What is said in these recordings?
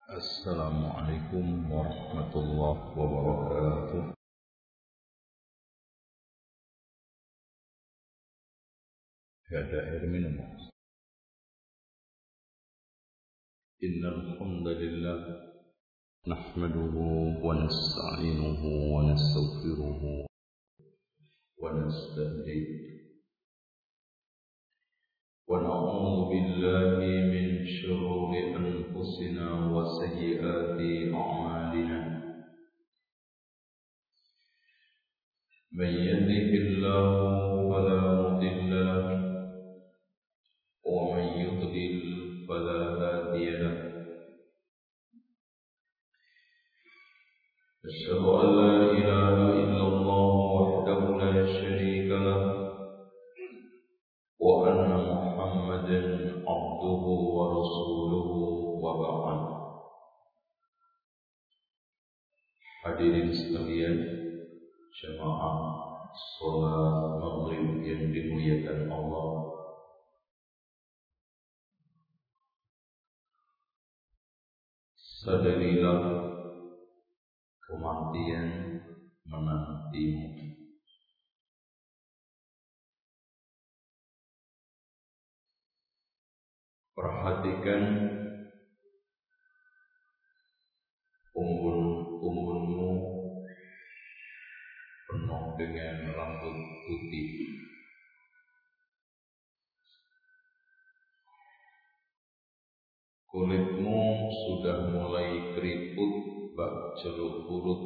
Assalamualaikum warahmatullahi wabarakatuh. Ada air minum. Innal hamdalillah nahmaduhu wa nasta'inuhu wa nastaghfiruhu wa nastahdiih wa na'udzu billahi min shururi anfusina wa sayyiati a'malina. Man yahdihillahu fala mudilla lahu wa man yudlil fala hadiya lahu. Asyhadu an la ilaha illallah wahdahu la syarika lahu wa anna Muhammadan abduhu wa rasuluhu wa ba'd. Hadirin sekalian, jemaah salat maghrib yang dimuliakan Allah, sadarilah kematian menantimu. Perhatikan umbun-umbunmu penuh dengan rambut putih. Kulitmu sudah mulai keriput bak jeruk purut,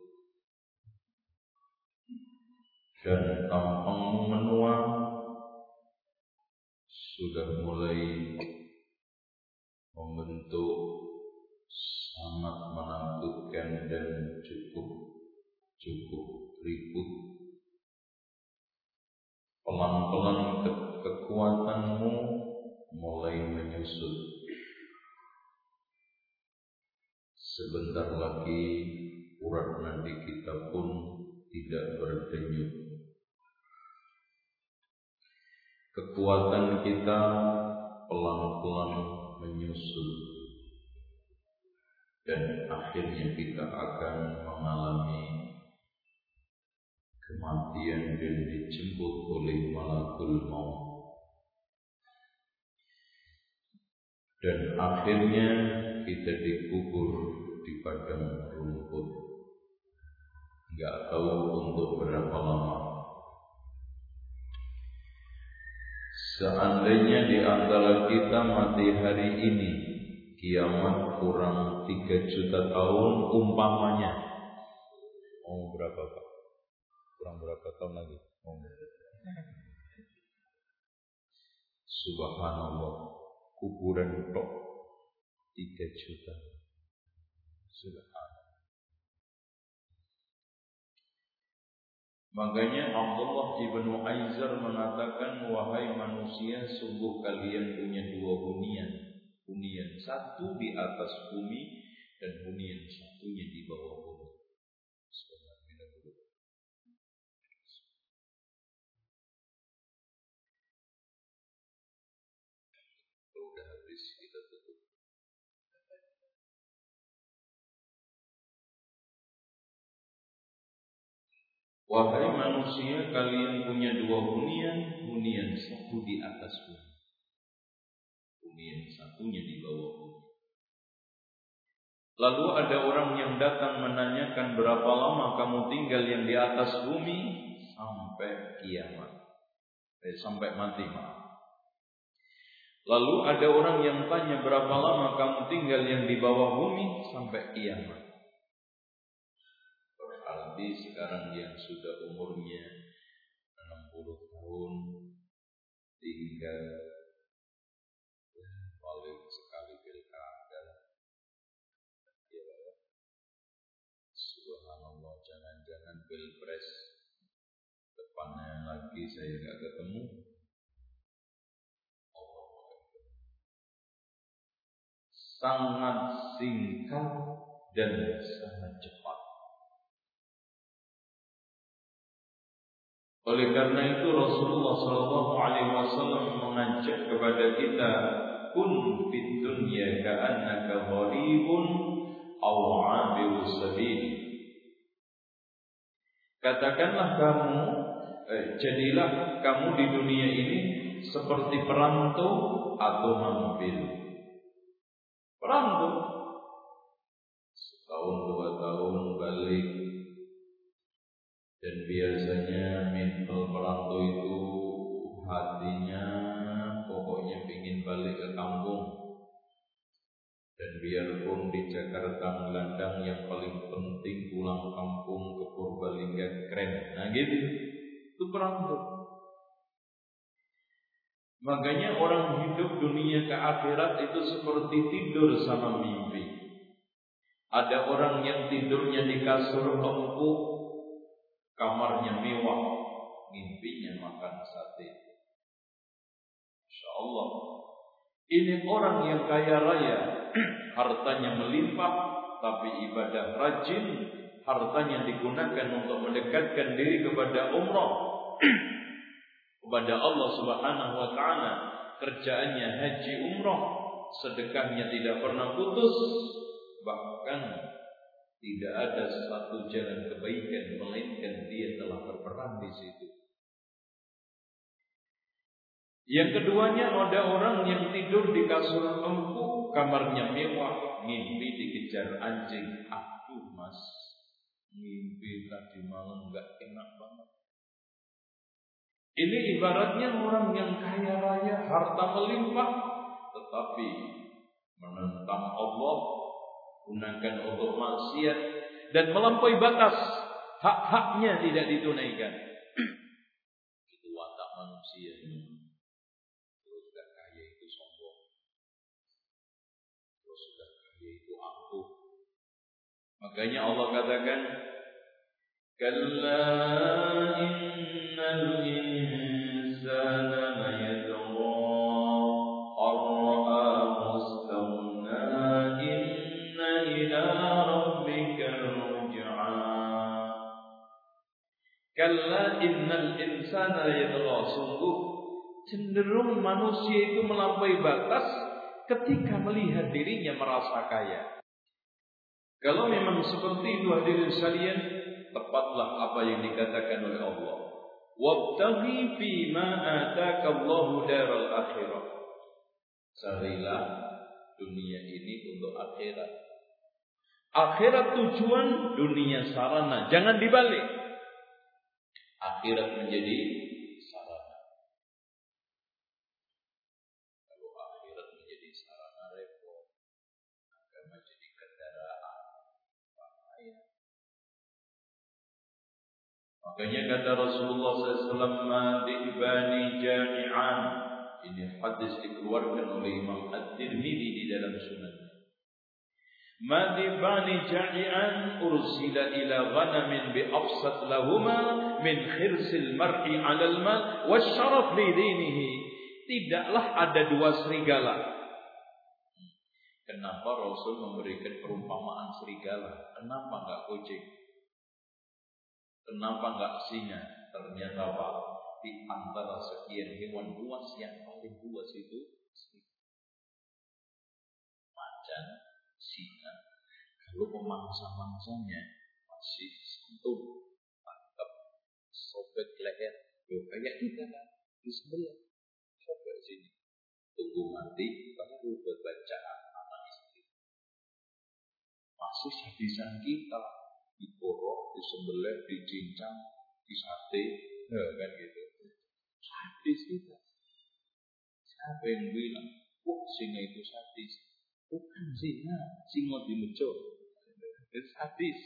dan tampangmu menua sudah mulai membentuk sangat menakutkan dan cukup ribut. Pelan-pelan kekuatanmu mulai menyusut. Sebentar lagi urat nadi kita pun tidak berdenyut. Kekuatan kita pelan-pelan menyusut, dan akhirnya kita akan mengalami kematian dan dijemput oleh malakul maut. Dan akhirnya kita dikubur di padang rumput, nggak tahu untuk berapa lama. Seandainya di antara kita mati hari ini, kiamat kurang 3 juta tahun umpamanya. Berapa Pak? Kurang berapa tahun lagi? Subhanallah, kuburan tok 3 juta. Subhanallah. Makanya Abdullah ibnu Aizar mengatakan, wahai manusia, sungguh kalian punya 2 hunian. Hunian satu di atas bumi dan hunian satunya di bawah bumi. Udah habis, kita tutup. Wahai manusia, kalian punya 2 hunian. Hunian satu di atas bumi, hunian satunya di bawah bumi. Lalu ada orang yang datang menanyakan, berapa lama kamu tinggal yang di atas bumi? Sampai kiamat. Sampai mati, maaf. Lalu ada orang yang tanya, berapa lama kamu tinggal yang di bawah bumi? Sampai kiamat. Berarti sekarang yang sudah umurnya 60 tahun tinggal paling sekali pilkada. Ya, subhanallah, jangan-jangan pilpres depannya lagi saya nggak ketemu. Sangat singkat dan sangat cepat. Oleh karena itu Rasulullah SAW mengajak kepada kita kun fid dunya ka'annaka gharibun aw 'abiru sabil. Katakanlah kamu, jadilah kamu di dunia ini seperti perantau atau mampir. Perantau setahun 2 tahun balik, dan biasanya mental perantau itu hatinya pokoknya ingin balik ke kampung. Dan biarpun di Jakarta Melandang yang paling penting pulang kampung ke Purbalingga keren. Nah gitu, itu perantau. Makanya orang hidup dunia ke akhirat itu seperti tidur sama mimpi. Ada orang yang tidurnya di kasur empuk, kamarnya mewah, mimpinya makan sate. Masya Allah. Ini orang yang kaya raya, hartanya melimpah, tapi ibadah rajin, hartanya digunakan untuk mendekatkan diri kepada umrah, kepada Allah Subhanahu wa taala. Kerjaannya haji umrah, sedekahnya tidak pernah putus, bahkan tidak ada satu jalan kebaikan melainkan dia telah berperan di situ. Yang keduanya, ada orang yang tidur di kasur empuk, kamarnya mewah, mimpi dikejar anjing. Aduh mas, mimpi tadi malam gak enak banget. Ini ibaratnya orang yang kaya raya, harta melimpah, tetapi menentang Allah, gunakan untuk maksiat, dan melampaui batas, hak-haknya tidak ditunaikan. Itu watak manusia. Terus sudah kaya itu sombong, terus sudah kaya itu angkuh. Makanya Allah katakan, kalla innal insana layatgha ar-ra'ahu istaghna inna ila rabbika ruj'a. Kalla innal insana layatgha, sungguh cenderung manusia itu melampaui batas ketika melihat dirinya merasa kaya. Kalau memang seperti itu hadirin sekalian, tepatlah apa yang dikatakan oleh Allah. Wabtaghi fima ataka Allahu daral akhirah. Carilah dunia ini untuk akhirat. Akhirat tujuan, dunia sarana. Jangan dibalik. Akhirat menjadi sarana. Kalau akhirat menjadi sarana repot, agama jadi kendaraan. Makanya kata Rasulullah SAW, Madibani jami'an. Ini hadis dikeluarkan oleh Imam At-Tirmidzi di dalam Sunan. Madibani jami'an ursila ila ghanamin bi afsat lahuma min khirsil mar'i 'alal mal wasyaraf li dinihi. Tidaklah ada dua serigala. Kenapa Rasul memberikan perumpamaan serigala? Kenapa enggak kucing? Kenapa enggak singa? Ternyata Pak, di antara sekian hewan buas yang paling buas itu macan, singa. Kalau pemangsa-mangsanya masih santun, tangkap, sobek leher, kayak kita kan di sebelah, sobek sini, tunggu mati, baru berbacaan anak istri. Masih hadisan kita. Diporok, disembelih, dicincang, disate, kan gitu. Sadis kita. Siapa yang bilang, singa itu sadis? Bukan singa, singa dimecor. Itu sadis.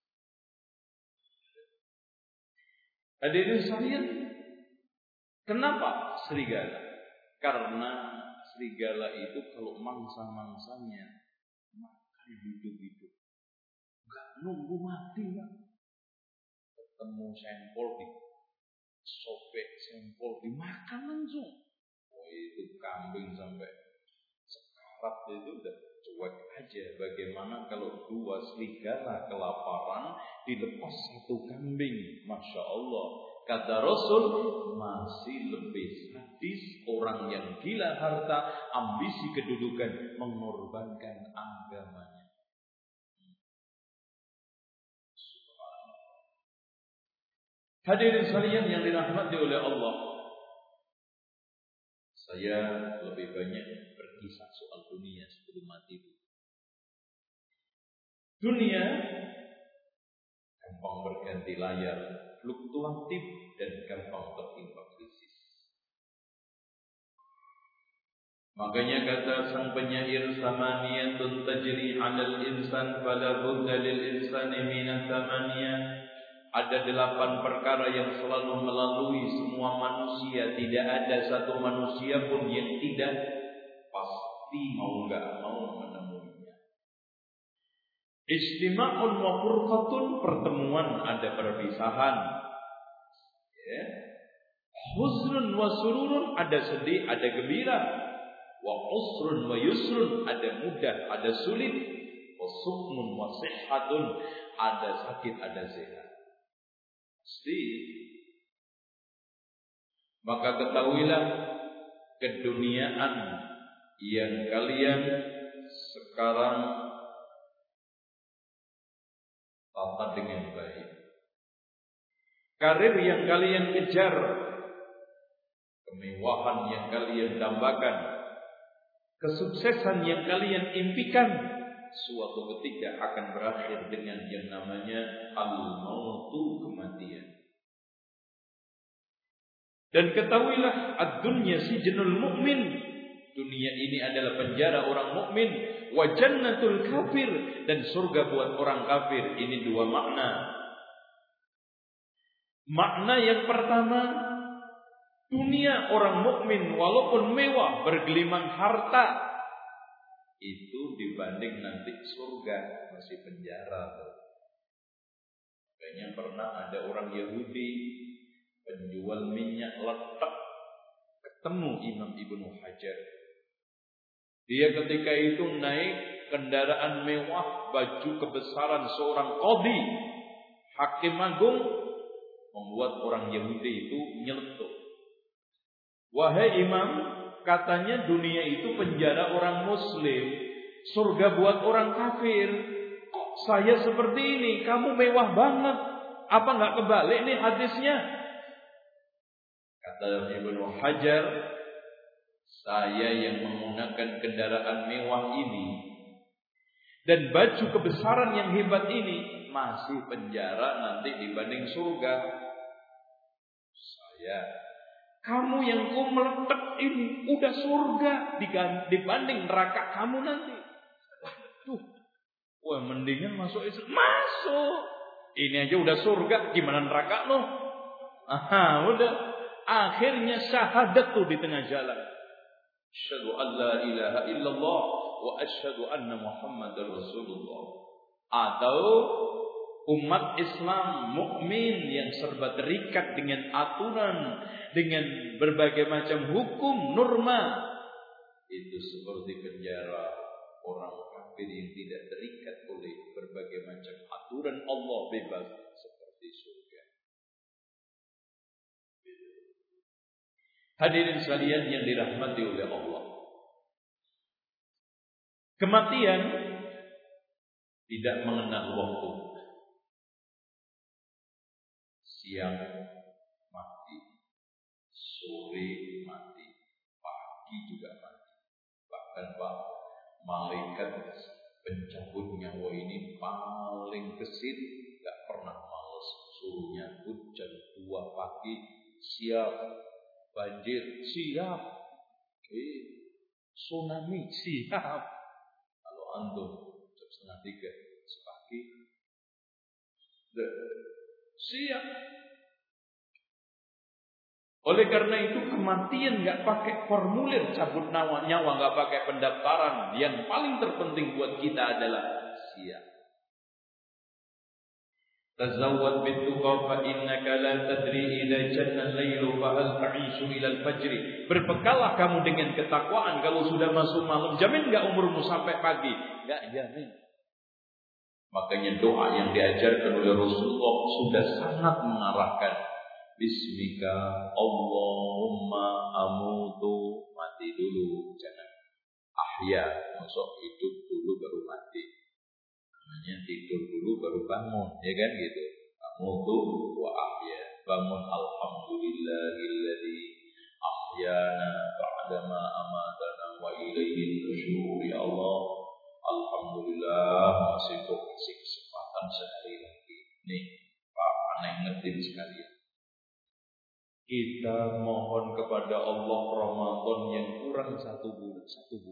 Hadirin sekalian, kenapa serigala? Karena serigala itu kalau mangsa-mangsanya makan hidup-hidup. Nunggu mati Pak. Ketemu sampel di sobek, sampel dimakan langsung. Oh itu kambing sampai sekarat itu udah Cuek aja. Bagaimana kalau 2 serigala kelaparan dilepas 1 kambing? Masya Allah. Kata Rasul, masih lebih sadis orang yang gila harta, ambisi kedudukan, mengorbankan agamanya. Hadirin sekalian yang dirahmati oleh Allah, saya lebih banyak berkisah soal dunia sebelum mati. Dunia gampang berganti layar, fluktuatif dan gampang tertimpa krisis. Makanya kata sang penyair, samaniyatun tajri 'alal insan fala budda lil insani min thamaniyah. Ada 8 perkara yang selalu melalui semua manusia. Tidak ada satu manusia pun yang tidak pasti mau enggak mau menemuinya. Istima'un wa furqatun, pertemuan ada perpisahan. Ya. Huznun wa sururun, ada sedih, ada gembira. Wa usrun wa yusrun, ada mudah, ada sulit. Wa sukmun wa sihhatun, ada sakit, ada sehat. Pasti. Maka ketahuilah keduniaan yang kalian sekarang tata dengan baik, karir yang kalian kejar, kemewahan yang kalian dambakan, kesuksesan yang kalian impikan, suatu ketika akan berakhir dengan yang namanya al-mautu, kematian. Dan ketahuilah ad-dunya sijnul mu'min, dunia ini adalah penjara orang mukmin, wa jannatul kafir, dan surga buat orang kafir. Ini 2 makna. Makna yang pertama, dunia orang mukmin walaupun mewah, bergelimang harta, itu dibanding nanti surga masih penjara. Kayaknya pernah ada orang Yahudi penjual minyak letak ketemu Imam Ibnu Hajar. Dia ketika itu naik kendaraan mewah, baju kebesaran seorang qadhi, hakim agung, membuat orang Yahudi itu nyeletuk. Wahai Imam, katanya dunia itu penjara orang muslim, surga buat orang kafir. Kok saya seperti ini? Kamu mewah banget. Apa enggak kebalik nih hadisnya? Kata Ibnu Hajar, saya yang menggunakan kendaraan mewah ini dan baju kebesaran yang hebat ini masih penjara nanti dibanding surga. Kamu yang kau meletak ini udah surga dibanding neraka kamu nanti. Wah, mendingan masuk Islam. Masuk. Ini aja udah surga, gimana neraka lo? Udah. Akhirnya syahadat tuh di tengah jalan. Asyhadu an la ilaha illallah wa asyhadu anna Muhammadar Rasulullah. Atau umat Islam mukmin yang serba terikat dengan aturan, dengan berbagai macam hukum, norma, itu seperti penjara orang kafir yang tidak terikat oleh berbagai macam aturan Allah, bebas seperti surga. Hadirin sekalian yang dirahmati oleh Allah, kematian tidak mengenal waktu. Siang mati, sore mati, pagi juga mati. Bahkan Pak, malaikat pencabut nyawa ini paling gesit, gak pernah males, suruh nyabut jam 2 pagi, siap. Banjir, siap. Tsunami, siap. Kalau antum jam 2:30 sepagi, siap. Oleh karena itu kematian gak pakai formulir cabut nyawa, gak pakai pendaftaran. Yang paling terpenting buat kita adalah siap. Tazawwad bituqa fa innaka la tadri idza janna al-lailu fa hal ta'ishu ila al-fajr. Berbekallah kamu dengan ketakwaan, kalau sudah masuk malam jamin enggak umurmu sampai pagi? Enggak jamin. Makanya doa yang diajarkan oleh Rasulullah sudah sangat mengarahkan bismika Allahumma amutu, mati dulu, jangan ahya, masuk hidup dulu baru mati. Namanya tidur dulu baru bangun, ya kan gitu. Amutu wa ahya, bangun alhamdulillahilladzi ahyana ba'dama amatana wa ilaihi nusyur. Ya Allah, alhamdulillah masih kasih kesempatan sehari lagi. Nih, Pak Aneh ngertiin sekalian. Kita mohon kepada Allah Ramadan yang kurang satu bulan.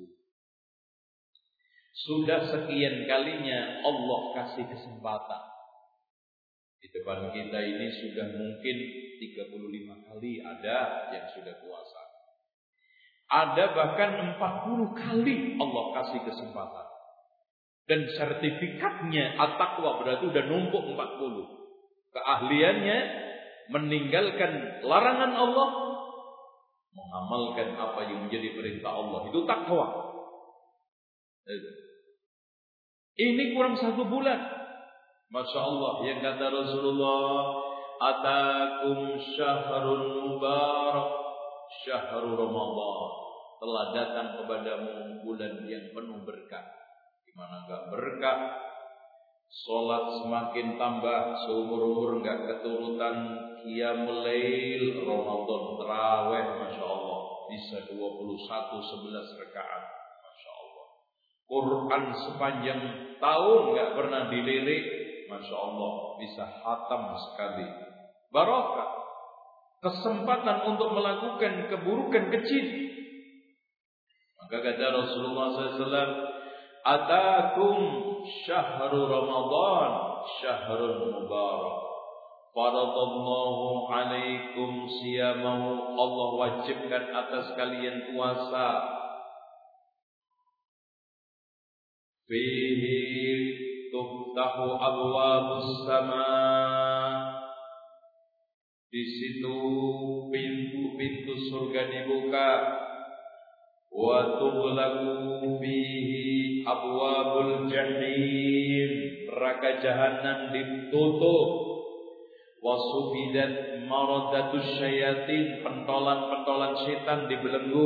Sudah sekian kalinya Allah kasih kesempatan. Di depan kita ini sudah mungkin 35 kali ada yang sudah puasa. Ada bahkan 40 kali Allah kasih kesempatan. Dan sertifikatnya at-taqwa berarti udah numpuk 40. Keahliannya meninggalkan larangan Allah, mengamalkan apa yang menjadi perintah Allah. Itu takwa. Ini kurang 1 bulan. Masya Allah, yang kata Rasulullah, atakum syahrul mubarak, syahrul Ramadan. Telah datang kepadamu bulan yang penuh berkah. Gimana enggak berkah? Salat semakin tambah, seumur-umur enggak keturutan qiyamul lail, Ramadan tarawih, Masya Allah, bisa 11 rakaat, Masya Allah. Quran sepanjang tahun enggak pernah dilirik, Masya Allah, bisa khatam sekali. Barakah. Kesempatan untuk melakukan keburukan kecil. Maka kata Rasulullah SAW, atakum syahrul Ramadan, syahrul mubarak. Faradallahu alaikum siyamahu. Allah wajibkan atas kalian puasa. Fihi tuftahu abwabus sama. Di situ pintu-pintu surga dibuka. Wa tughlaqu fihi abwabul jahim. Neraka jahanam ditutup. Wa sufidat maradatus syayatin. Pentolan-pentolan setan dibelenggu.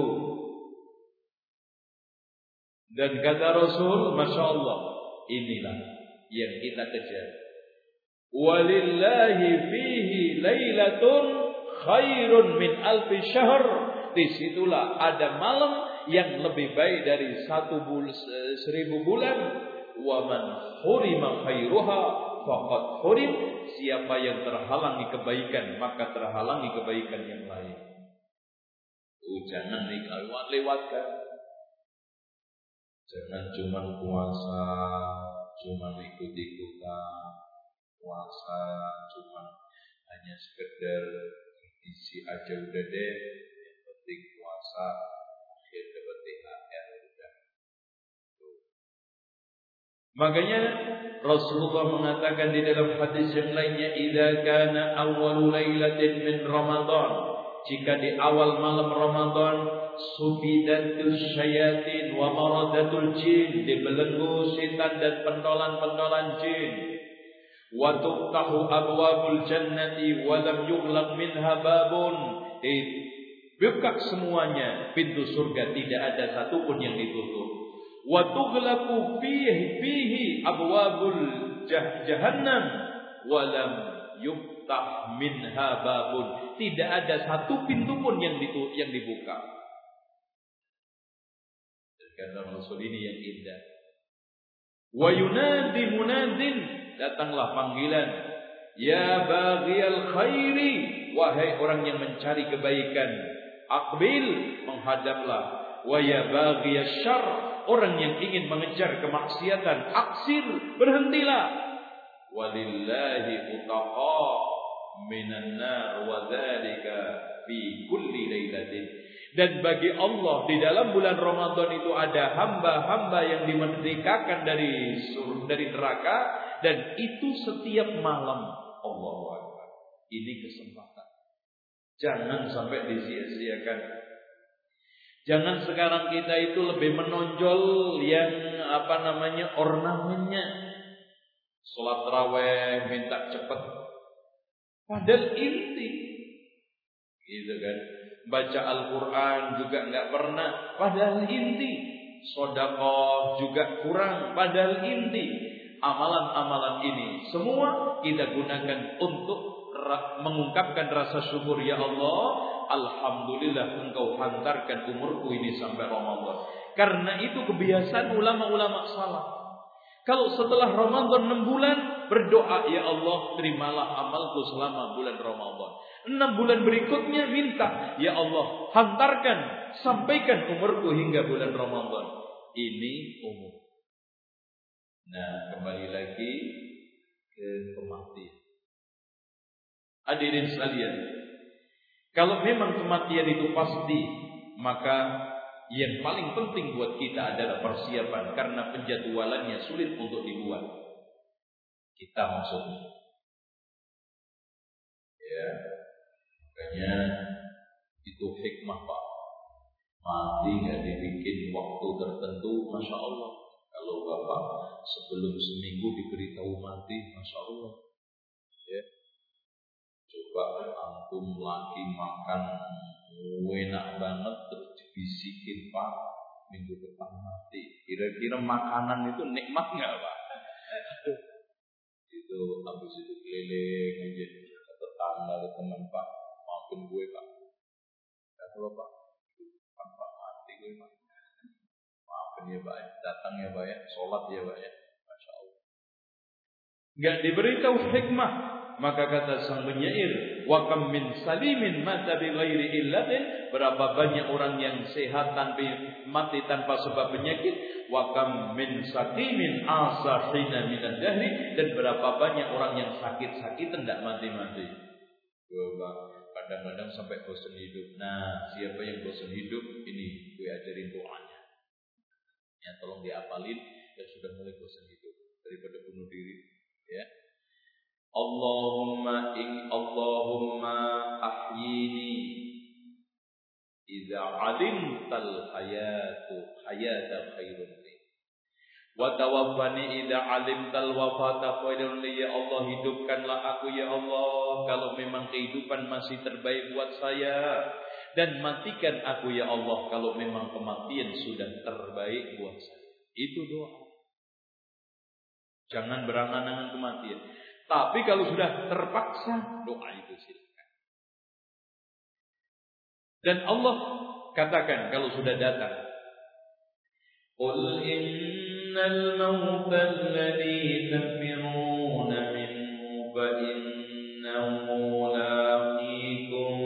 Dan kata Rasul, Masya Allah, inilah yang kita kejar. Walillahi fihi lailatun khairun min alfi syahr. Disitulah ada malam yang lebih baik dari 1000 bulan. Wa man hurima khairuha faqad hurim. Siapa yang terhalangi kebaikan, maka terhalangi kebaikan yang lain. Jangan lewatkan. Jangan cuma puasa, cuma ikut-ikutan. Puasa cuma hanya sekedar isi aja udah deh. Yang penting puasa, akhir dapat THR udah. Makanya Rasulullah mengatakan di dalam hadis yang lainnya, idza kana awwalu lailatin min Ramadan, jika di awal malam Ramadan, sufidatul syayatin wa maradatul jin, dibelenggu setan dan pentolan-pentolan jin. Wa tuftahu abwabul jannati wa lam yughlaq minha babun. Dibuka semuanya pintu surga, tidak ada satupun yang ditutup. Wa tughlaqu fihi abwabul jahannam wa lam yuftah minha babun. Tidak ada satu pintu pun yang dibuka. Dan kata Rasul ini yang indah. Wa yunadi munadin, datanglah panggilan, ya baghiyal khairi, wahai orang yang mencari kebaikan, aqbil, menghadaplah. Wa ya baghiyasy syarr, orang yang ingin mengejar kemaksiatan, aksir, berhentilah. Walillahi utaqa minan nar wa dzalika fi kulli lailatin. Dan bagi Allah di dalam bulan Ramadan itu ada hamba-hamba yang dimerdekakan dari neraka, dan itu setiap malam. Allahu Akbar. Ini kesempatan. Jangan sampai disia-siakan. Jangan sekarang kita itu lebih menonjol yang ornamennya. Salat tarawih minta cepat. Padahal inti. Gitu kan. Baca Al-Quran juga enggak pernah. Padahal inti. Sedekah juga kurang. Padahal inti. Amalan-amalan ini semua kita gunakan untuk mengungkapkan rasa syukur. Ya Allah, alhamdulillah Engkau hantarkan umurku ini sampai Ramadan. Karena itu kebiasaan ulama-ulama salaf. Kalau setelah Ramadan 6 bulan berdoa, ya Allah terimalah amalku selama bulan Ramadan. 6 bulan berikutnya minta, ya Allah hantarkan, sampaikan umurku hingga bulan Ramadan. Ini umur. Nah, kembali lagi ke kematian. Hadirin sekalian, kalau memang kematian itu pasti, maka yang paling penting buat kita adalah persiapan, karena penjadwalannya sulit untuk dibuat. Kita maksudnya. Ya, makanya itu hikmah Pak. Mati nggak dibikin waktu tertentu, masya Allah. Kalau Bapak sebelum seminggu diberitahu mati, masya Allah. Ya. Coba antum lagi makan enak banget terus dibisikin Pak minggu depan mati. Kira-kira makanan itu nikmat nggak Pak? Itu habis itu keliling aja ke tetangga ke teman Pak, maafin gue Pak. Ya kalau Pak, Pak mati gue Pak. Maafin ya Pak, datang ya Pak ya, sholat ya Pak ya, masya Allah. Nggak diberitahu hikmah. Maka kata sang penyair, wa kam min salimin mata bi ghairi illatin, berapa banyak orang yang sehat tanpa mati tanpa sebab penyakit, wa kam min saqimin asahina minad dahri, dan berapa banyak orang yang sakit-sakitan tidak mati-mati. Kadang-kadang sampai bosan hidup. Nah, siapa yang bosan hidup, ini gue ajarin doanya. Ya, tolong diapalin dan sudah mulai bosan hidup daripada bunuh diri, ya. Allahumma ahyini idza alimtal hayata khairun li, wa tawaffani idza alimtal wafata khairun li. Ya Allah, hidupkanlah aku ya Allah kalau memang kehidupan masih terbaik buat saya, dan matikan aku ya Allah kalau memang kematian sudah terbaik buat saya. Itu doa. Jangan berangan-angan kematian. Tapi kalau sudah terpaksa, doa itu silakan. Dan Allah katakan kalau sudah datang, qul innal mauta alladhi tafiruna minhu fa innahu laqikum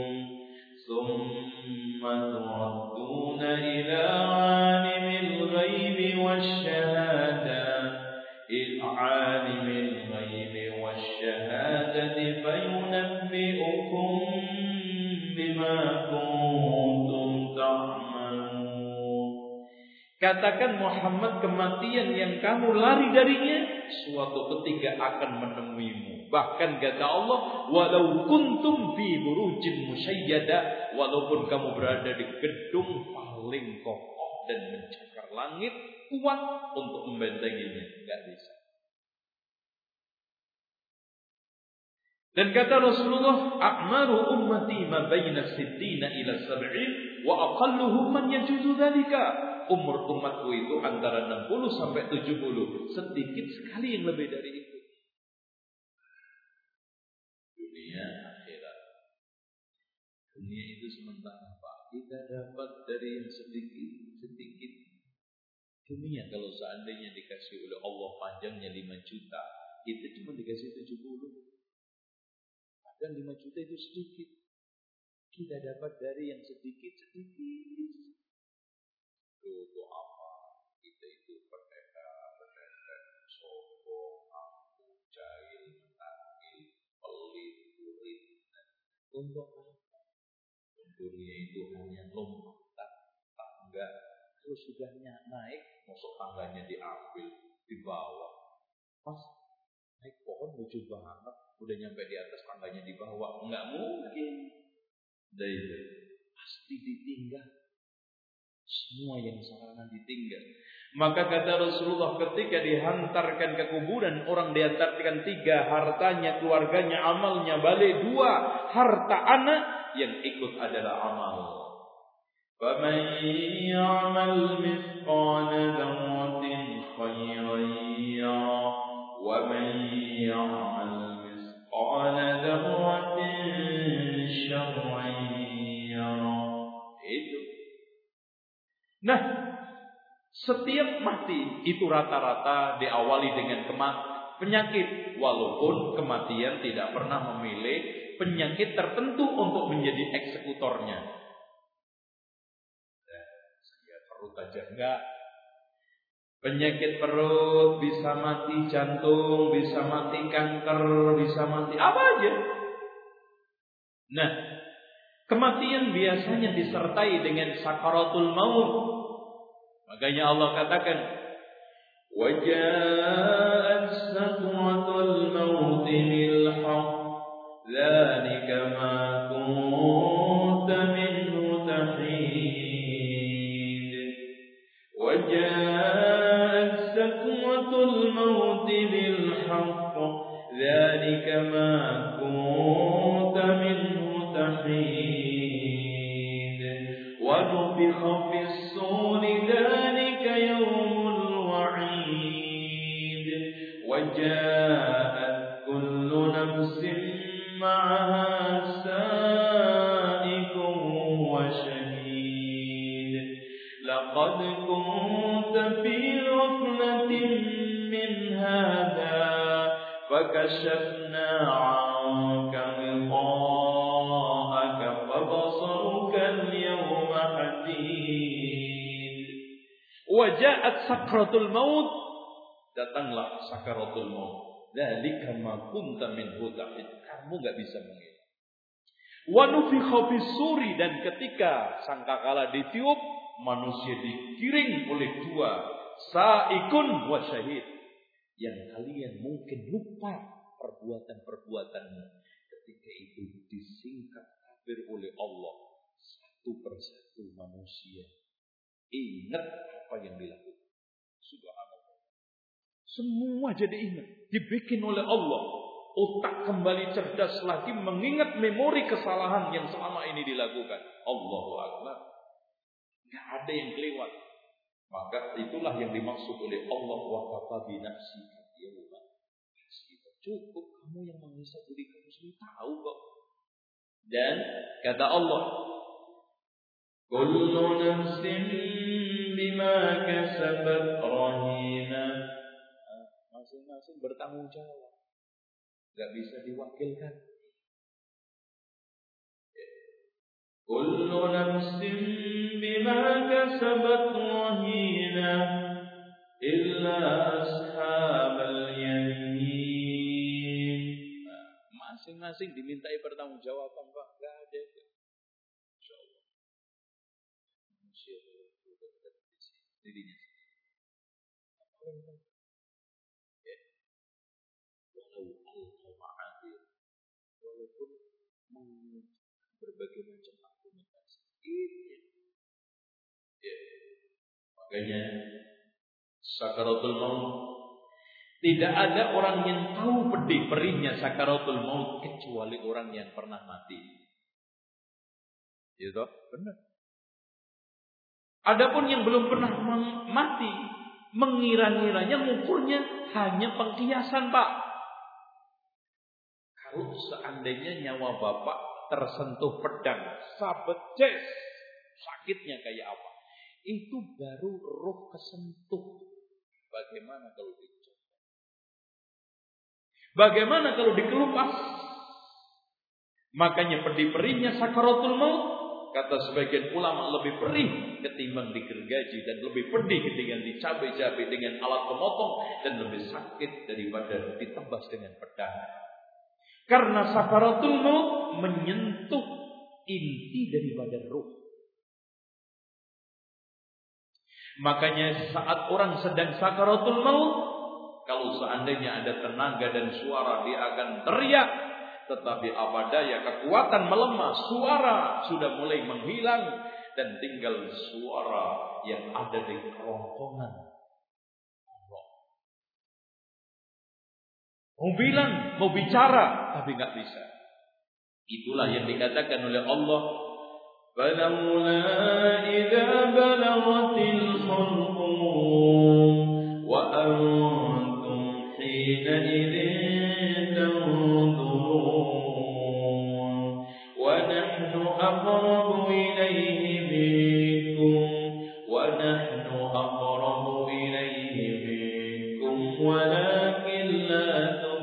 thumma turadduna ila alimil ghaibi wasyahada alimil ghaibi wasyahadati fayunabbi'ukum bima kuntum ta'malun. Katakan Muhammad, kematian yang kamu lari darinya suatu ketika akan menemuimu. Bahkan kata Allah, walau kuntum fi burujin musyayyada, walaupun kamu berada di gedung paling kokoh dan mencakar langit, kuat untuk membentenginya, enggak bisa. Dan kata Rasulullah, a'maru ummati ma baina 60 ila 70 wa aqalluhum man yajuzu dzalika. Umur umatku itu antara 60 sampai 70, sedikit sekali yang lebih dari itu. Dunia akhirat. Dunia itu sementara Pak. Kita dapat dari yang sedikit. Dunia kalau seandainya dikasih oleh Allah panjangnya 5 juta, kita cuma dikasih 70. Dan 5 juta itu sedikit. Kita dapat dari yang sedikit. Itu apa? Kita itu pendekar, sombong, angkuh, jahil, menakil, pelit, kurit. Untuk apa? Dunia itu hanya lomba. Kalau sudah naik, masuk tangganya diambil, dibawa. Pas naik pohon lucu banget, udah nyampe di atas tangganya dibawa. Enggak mungkin. Itu pasti ditinggal. Semua yang sarana ditinggal. Maka kata Rasulullah, ketika dihantarkan ke kuburan, orang dihantarkan 3, hartanya, keluarganya, amalnya, balik 2, harta anak, yang ikut adalah amal. فَمَنْ يَعْمَلْ مِثْقَالَ ذَرَّةٍ خَيْرًا يَرَهُ وَمَنْ يَعْمَلْ مِثْقَالَ ذَرَّةٍ شَرًّا يَرَهُ. Itu. Nah, setiap mati itu rata-rata diawali dengan penyakit, walaupun kematian tidak pernah memilih penyakit tertentu untuk menjadi eksekutornya. Perut aja enggak. Penyakit perut bisa mati jantung, bisa mati kanker, bisa mati apa aja. Nah, kematian biasanya disertai dengan sakaratul maut. Makanya Allah katakan, وَجَاءَتْ سَكْرَةُ الْمَوْتِ بِالْحَقِّ ذَلِكَ مَا كُنتَ مِنْهُ تَحِيدُ. وَجَاءَتْ سَكْرَةُ الْمَوْتِ بِالْحَقِّ ذَلِكَ مَا كُنتَ مِنْهُ تَحِيدُ. وَنُفِخَ فِي الصُّورِ ذَلِكَ يَوْمُ الْوَعِيدِ. وَجَاءَتْ كُلُّ نَفْسٍ مَعَهَا سَائِقٌ وَشَهِيدٌ. لَقَدْ كُنتَ فِي غَفْلَةٍ مِّنْ هَذَا فَكَشَفْنَا عَنكَ غِطَاءَكَ فَبَصَرُكَ الْيَوْمَ حَدِيدٌ. وَجَاءَتْ سَكْرَةُ الْمَوْتِ. Datanglah sakaratul maut. Dzalika ma kunta minhu tahid. Kamu enggak bisa mengelak. Wa nufikha fis-suri, dan ketika sangkakala ditiup, manusia digiring oleh 2, saikun wa syahid. Yang kalian mungkin lupa perbuatan-perbuatanmu. Ketika itu disingkat kafir oleh Allah, satu persatu manusia ingat apa yang dilakukan. Subhanallah. Semua jadi ingat. Dibikin oleh Allah. Otak kembali cerdas lagi mengingat memori kesalahan yang selama ini dilakukan. Allahu Akbar. Gak ada yang kelewat. Maka itulah yang dimaksud oleh Allah. Wa kafa bi nafsika yawma hasiba. Cukup kamu yang menghisab diri kamu sendiri, tahu kok. Dan kata Allah, kullu nafsin bima kasabat rahina. Masing-masing bertanggung jawab. Gak bisa diwakilkan. Kullu nafsin bima kasabat rahina illa ashabal yamin. Masing-masing dimintai pertanggungjawaban, Pak. Gak ada itu. Insyaallah. Manusia sudah dirinya sendiri. Walaupun berbagai macam argumentasi, makanya sakaratul maut, tidak ada orang yang tahu pedih perihnya sakaratul maut kecuali orang yang pernah mati. Itu benar. Adapun yang belum pernah mati, mengira-ngiranya, mengukurnya hanya pengkiasan, Pak. Kalau seandainya nyawa bapak tersentuh pedang, sabet jes, sakitnya kayak apa? Itu baru roh kesentuh. Bagaimana kalau dicopot? Bagaimana kalau dikelupas? Makanya pedih-perihnya sakaratul maut, kata sebagian ulama, lebih perih ketimbang digergaji, dan lebih pedih ketika dicabai-cabai dengan alat pemotong, dan lebih sakit daripada ditebas dengan pedang. Karena sakaratul maut menyentuh inti daripada ruh. Makanya saat orang sedang sakaratul maut, kalau seandainya ada tenaga dan suara, dia akan teriak. Tetapi apa daya, kekuatan melemah, suara sudah mulai menghilang, dan tinggal suara yang ada di kerongkongan. Mau bilang, mau bicara, tapi nggak bisa. Itulah yang dikatakan oleh Allah, فَلَوْلَا إِذَا بَلَغَتِ الْحُلْقُومَ وَأَنْتُمْ حِينَئِذٍ تَنْظُرُونَ وَنَحْنُ أَقْرَبُ إِلَيْهِ مِنْكُمْ وَلَكِنْ لَا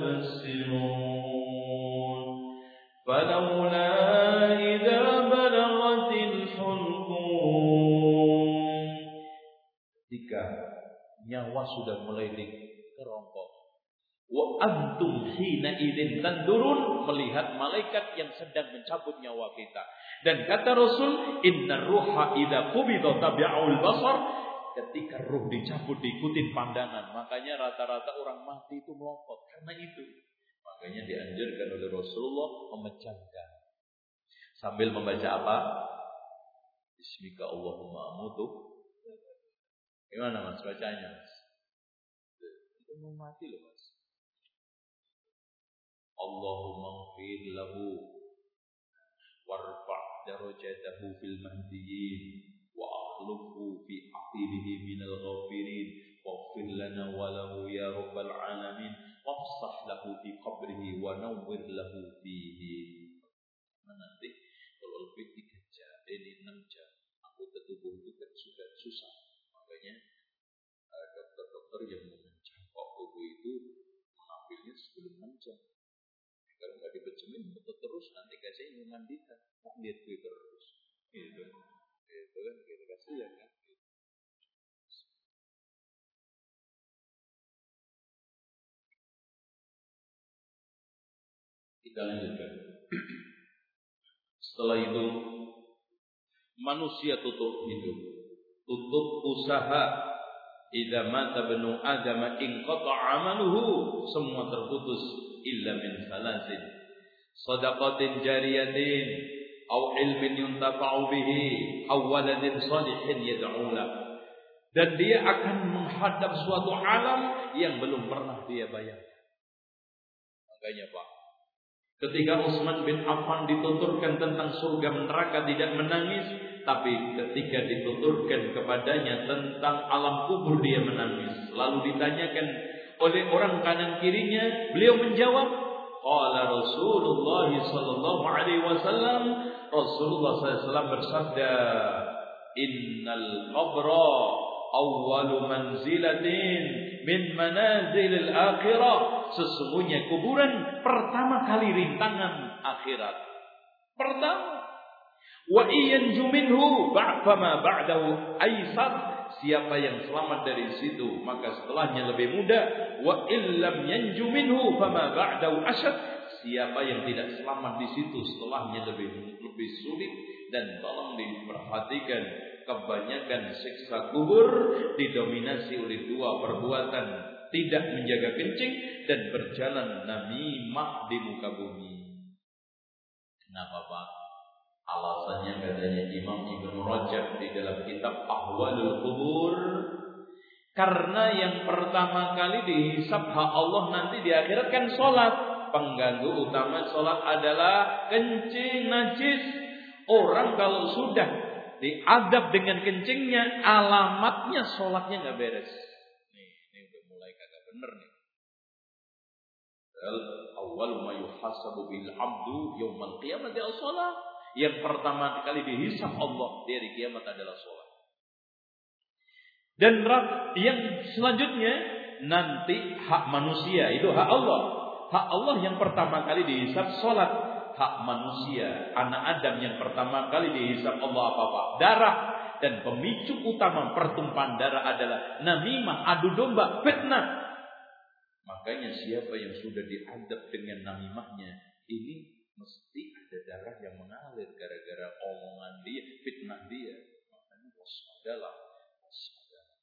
تُبْصِرُونَ فَلَوْلَا إِذَا بَلَغَتِ الْحُلْقُومَ, jika nyawa sudah mulai dikerongkong, wa antum hina idzin tandurun, melihat malaikat yang sedang mencabut nyawa kita. Dan kata Rasul, innar ruha idza qubida tabi'ul basar, ketika ruh dicabut diikutin pandangan. Makanya rata-rata orang mati itu melompat karena itu. Makanya dianjurkan oleh Rasulullah memejamkan sambil membaca apa? Bismika Allahumma amutu. Gimana Mas bacanya, Mas? Itu mau mati loh, Mas. Allahumma ighfir lahu warfa' darajatahu fil mahdiyyin wa akhlufhu fi akhirihi minal ghafirin waghfir lana wa lahu ya rabbal alamin wafsah lahu fi qabrihi wa nawwir lahu fihi. Nanti kalau lebih 3 jam, ini 6 jam, anggota tubuh itu kan sudah susah. Makanya dokter-dokter yang mencangkok tubuh itu mengambilnya sebelum 6 jam. Kalau nggak dipejemin betul terus, nanti kasihnya memandikan, dia tuh terus. Gitu kan, kita kasih ya kan. Kita lanjutkan. Setelah itu manusia tutup hidup, tutup usaha. Idza mata banu Adam inqata'a amaluhu, semua terputus illa min salasin, shadaqatin jariyatin aw ilmin yuntafa'u bihi aw waladin salihin yad'u lahu. Dan dia akan menghadap suatu alam yang belum pernah dia bayangkan. Makanya Pak, ketika Utsman bin Affan dituturkan tentang surga neraka tidak menangis, tapi ketika dituturkan kepadanya tentang alam kubur dia menangis. Lalu ditanyakan oleh orang kanan kirinya, beliau menjawab, qala Rasulullah sallallahu alaihi wasallam, Rasulullah SAW bersabda, innal qabra awwalu manzilatin min manazilil akhirah, sesungguhnya kuburan pertama kali rintangan akhirat. Pertama. Wa iyanju minhu fama ba'dahu aisar, siapa yang selamat dari situ maka setelahnya lebih mudah. Wa illam yanju minhu fama ba'dahu ashad, siapa yang tidak selamat di situ setelahnya lebih sulit. Dan tolong diperhatikan, kebanyakan siksa kubur didominasi oleh 2 perbuatan: tidak menjaga kencing dan berjalan namimah di muka bumi. Kenapa Pak? Alasannya katanya Imam Ibnu Rajab di dalam kitab Ahwalul Qubur, karena yang pertama kali dihisab hak Allah nanti di akhirat kan sholat. Pengganggu utama sholat adalah kencing najis. Orang kalau sudah diadab dengan kencingnya, alamatnya sholatnya nggak beres. Ini udah mulai kagak bener nih. Awal ma yuhasabu bil abdu yaumal qiyamati as-shalah. Yang pertama kali dihisab Allah di hari kiamat adalah sholat. Dan yang selanjutnya nanti hak manusia, itu hak Allah. Hak Allah yang pertama kali dihisab sholat. Hak manusia, anak Adam yang pertama kali dihisab Allah apa-apa? Darah. Dan pemicu utama pertumpahan darah adalah namimah, adu domba, fitnah. Makanya siapa yang sudah diadab dengan namimahnya, ini mesti ada darah yang mengalir gara-gara omongan dia, fitnah dia. Makanya waspadalah, waspadalah.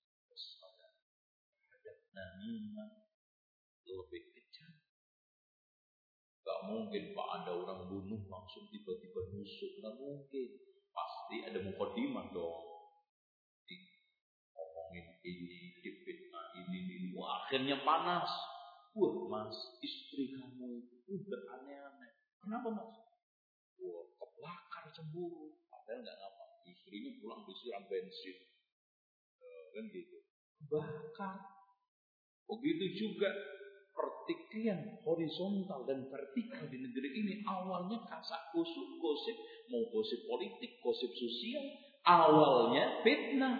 namimah lebih kejam. Gak mungkin Pak ada orang bunuh langsung tiba-tiba nusuk, gak mungkin. Pasti ada mukadimah dong. Ngomongin ini, difitnah ini. Wah, akhirnya panas. Wah mas, istri kamu itu udah aneh-aneh. Kenapa mas? Wah, kebakar cemburu. Padahal nggak ngapa. Istrinya pulang disiram bensin. Kan gitu. Bakar. Begitu juga pertikaian horizontal dan vertikal di negeri ini. Awalnya kasak kusuk, gosip. Mau gosip politik, gosip sosial. Awalnya fitnah.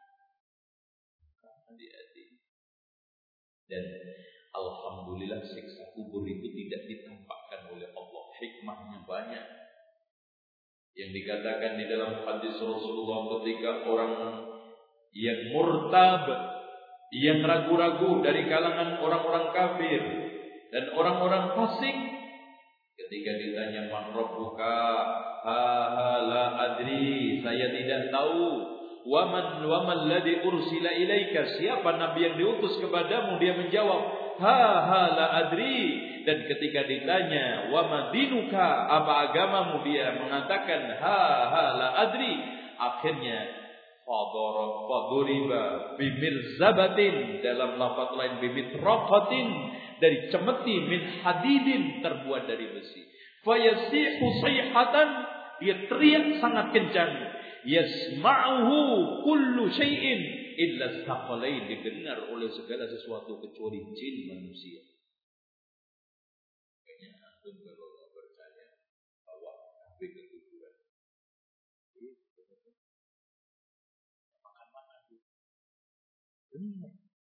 Dan alhamdulillah siksa kubur itu tidak ditampakkan oleh Allah. Hikmahnya banyak. Yang dikatakan di dalam hadis Rasulullah ketika orang yang murtab, yang ragu-ragu dari kalangan orang-orang kafir dan orang-orang fasik, ketika ditanya man rabbuka, la adri, saya tidak tahu. Waman ladzi ursila ilaika, siapa nabi yang diutus kepadamu? Dia menjawab, la adri. Dan ketika ditanya wama dinuka, apa agamamu? Dia mengatakan la adri. Akhirnya faduriba bimirzabatin, dalam lafaz lain bimitraqatin, dari cemeti, min hadidin, terbuat dari besi. Fayasihu sayhatan, dia teriak sangat kencang. Yasma'uhu kullu syai'in illa tsaqalain, didengar oleh segala sesuatu kecuali jin manusia. Kayaknya antum kalau enggak percaya bawa kambing ke kuburan. Makan itu. Benar.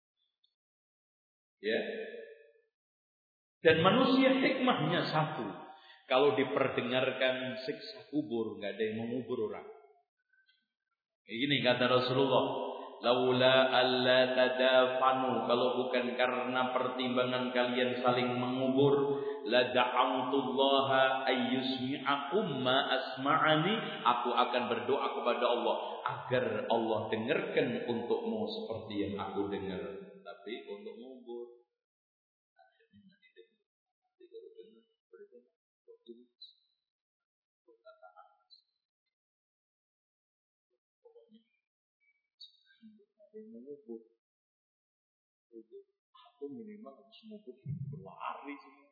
Ya. Dan manusia hikmahnya satu. Kalau diperdengarkan siksa kubur, enggak ada yang mengubur orang. Ini kata Rasulullah, laula alla tadafanu, kalau bukan karena pertimbangan kalian saling mengubur, la da'autullaha ayyusmi'akum ma asma'ani, aku akan berdoa kepada Allah agar Allah dengarkan untukmu seperti yang aku dengar. Tapi untuk mengubur mengubur itu aku minimal harus mengubur berlari semua.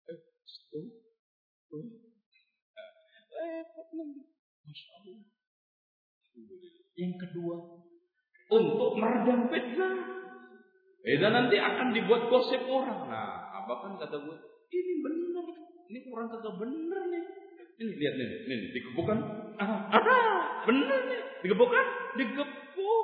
Masya Allah. Yang kedua, untuk meredam fitnah. Dan nanti akan dibuat gosip orang. Nah, apa kan kata gue? Ini benar. Ini orang kagak benar nih. Ini lihat nih, digebukan. Benar nih, digebukan, digepuk.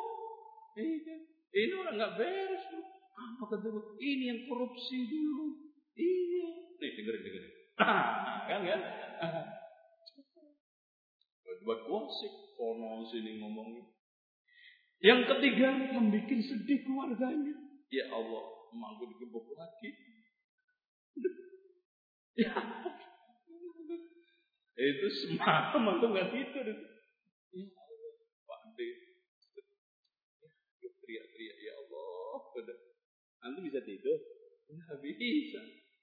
Ini orang nggak beres tuh. Apa kata gue? Ini yang korupsi dulu. Iya. Nih dengerin. Kan? Buat gosip, kono sini ngomongin. Yang ketiga, membuat sedih keluarganya. Ya Allah, emak gue digebuk lagi. Ya. Itu semalam tuh nggak tidur. Ya Allah, Pak D. Teriak-teriak, ya Allah. Antum bisa tidur? Nggak bisa.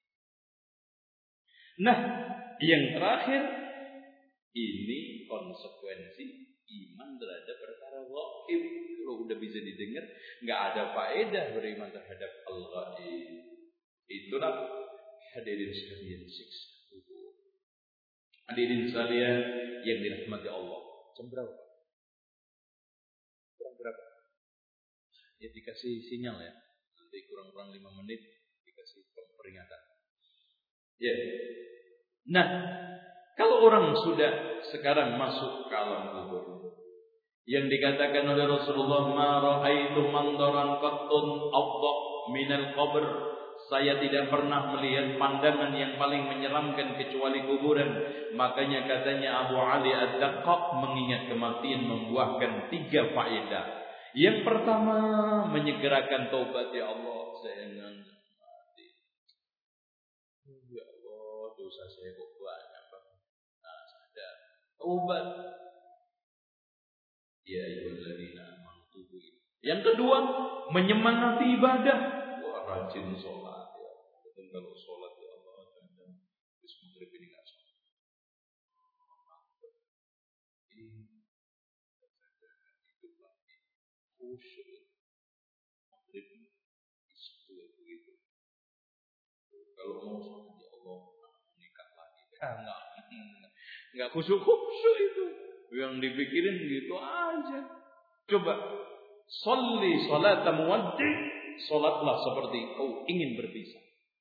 Nah, yang terakhir, ini konsekuensi iman terhadap perkara gaib. Kalau udah bisa didengar, nggak ada faedah beriman terhadap al-gaib. Itulah hadirin sekalian siksa kubur. Hadirin sekalian yang dirahmati Allah. Jam berapa? Kurang berapa? Ya dikasih sinyal ya. Nanti kurang-kurang 5 menit dikasih peringatan. Ya. Nah, kalau orang sudah sekarang masuk ke alam kubur, yang dikatakan oleh Rasulullah, ma ra'aitu mandaran qattun afdaq minal qabr, saya tidak pernah melihat pandangan yang paling menyeramkan kecuali kuburan. Makanya katanya Abu Ali Ad-Daqqaq, mengingat kematian membuahkan 3 faedah. Yang pertama, menyegerakan taubat. Ya Allah, saya ingin mati. Ya Allah, dosa saya kok banyak banget. Nah, sadar. Taubat. Ya ayyuhalladzina amanu tubu. Yang kedua, menyemangati ibadah. rajin sholat ya. Betul kalau sholat ya Allah dan bis maghrib ini nggak sholat. Ini hidup lagi khusyuk maghrib itu begitu. Kalau mau sholat ya Allah nikah lagi. Nggak khusyuk itu. Yang dipikirin gitu aja. Coba sholli salata muwaddi, salatlah seperti kau ingin berpisah.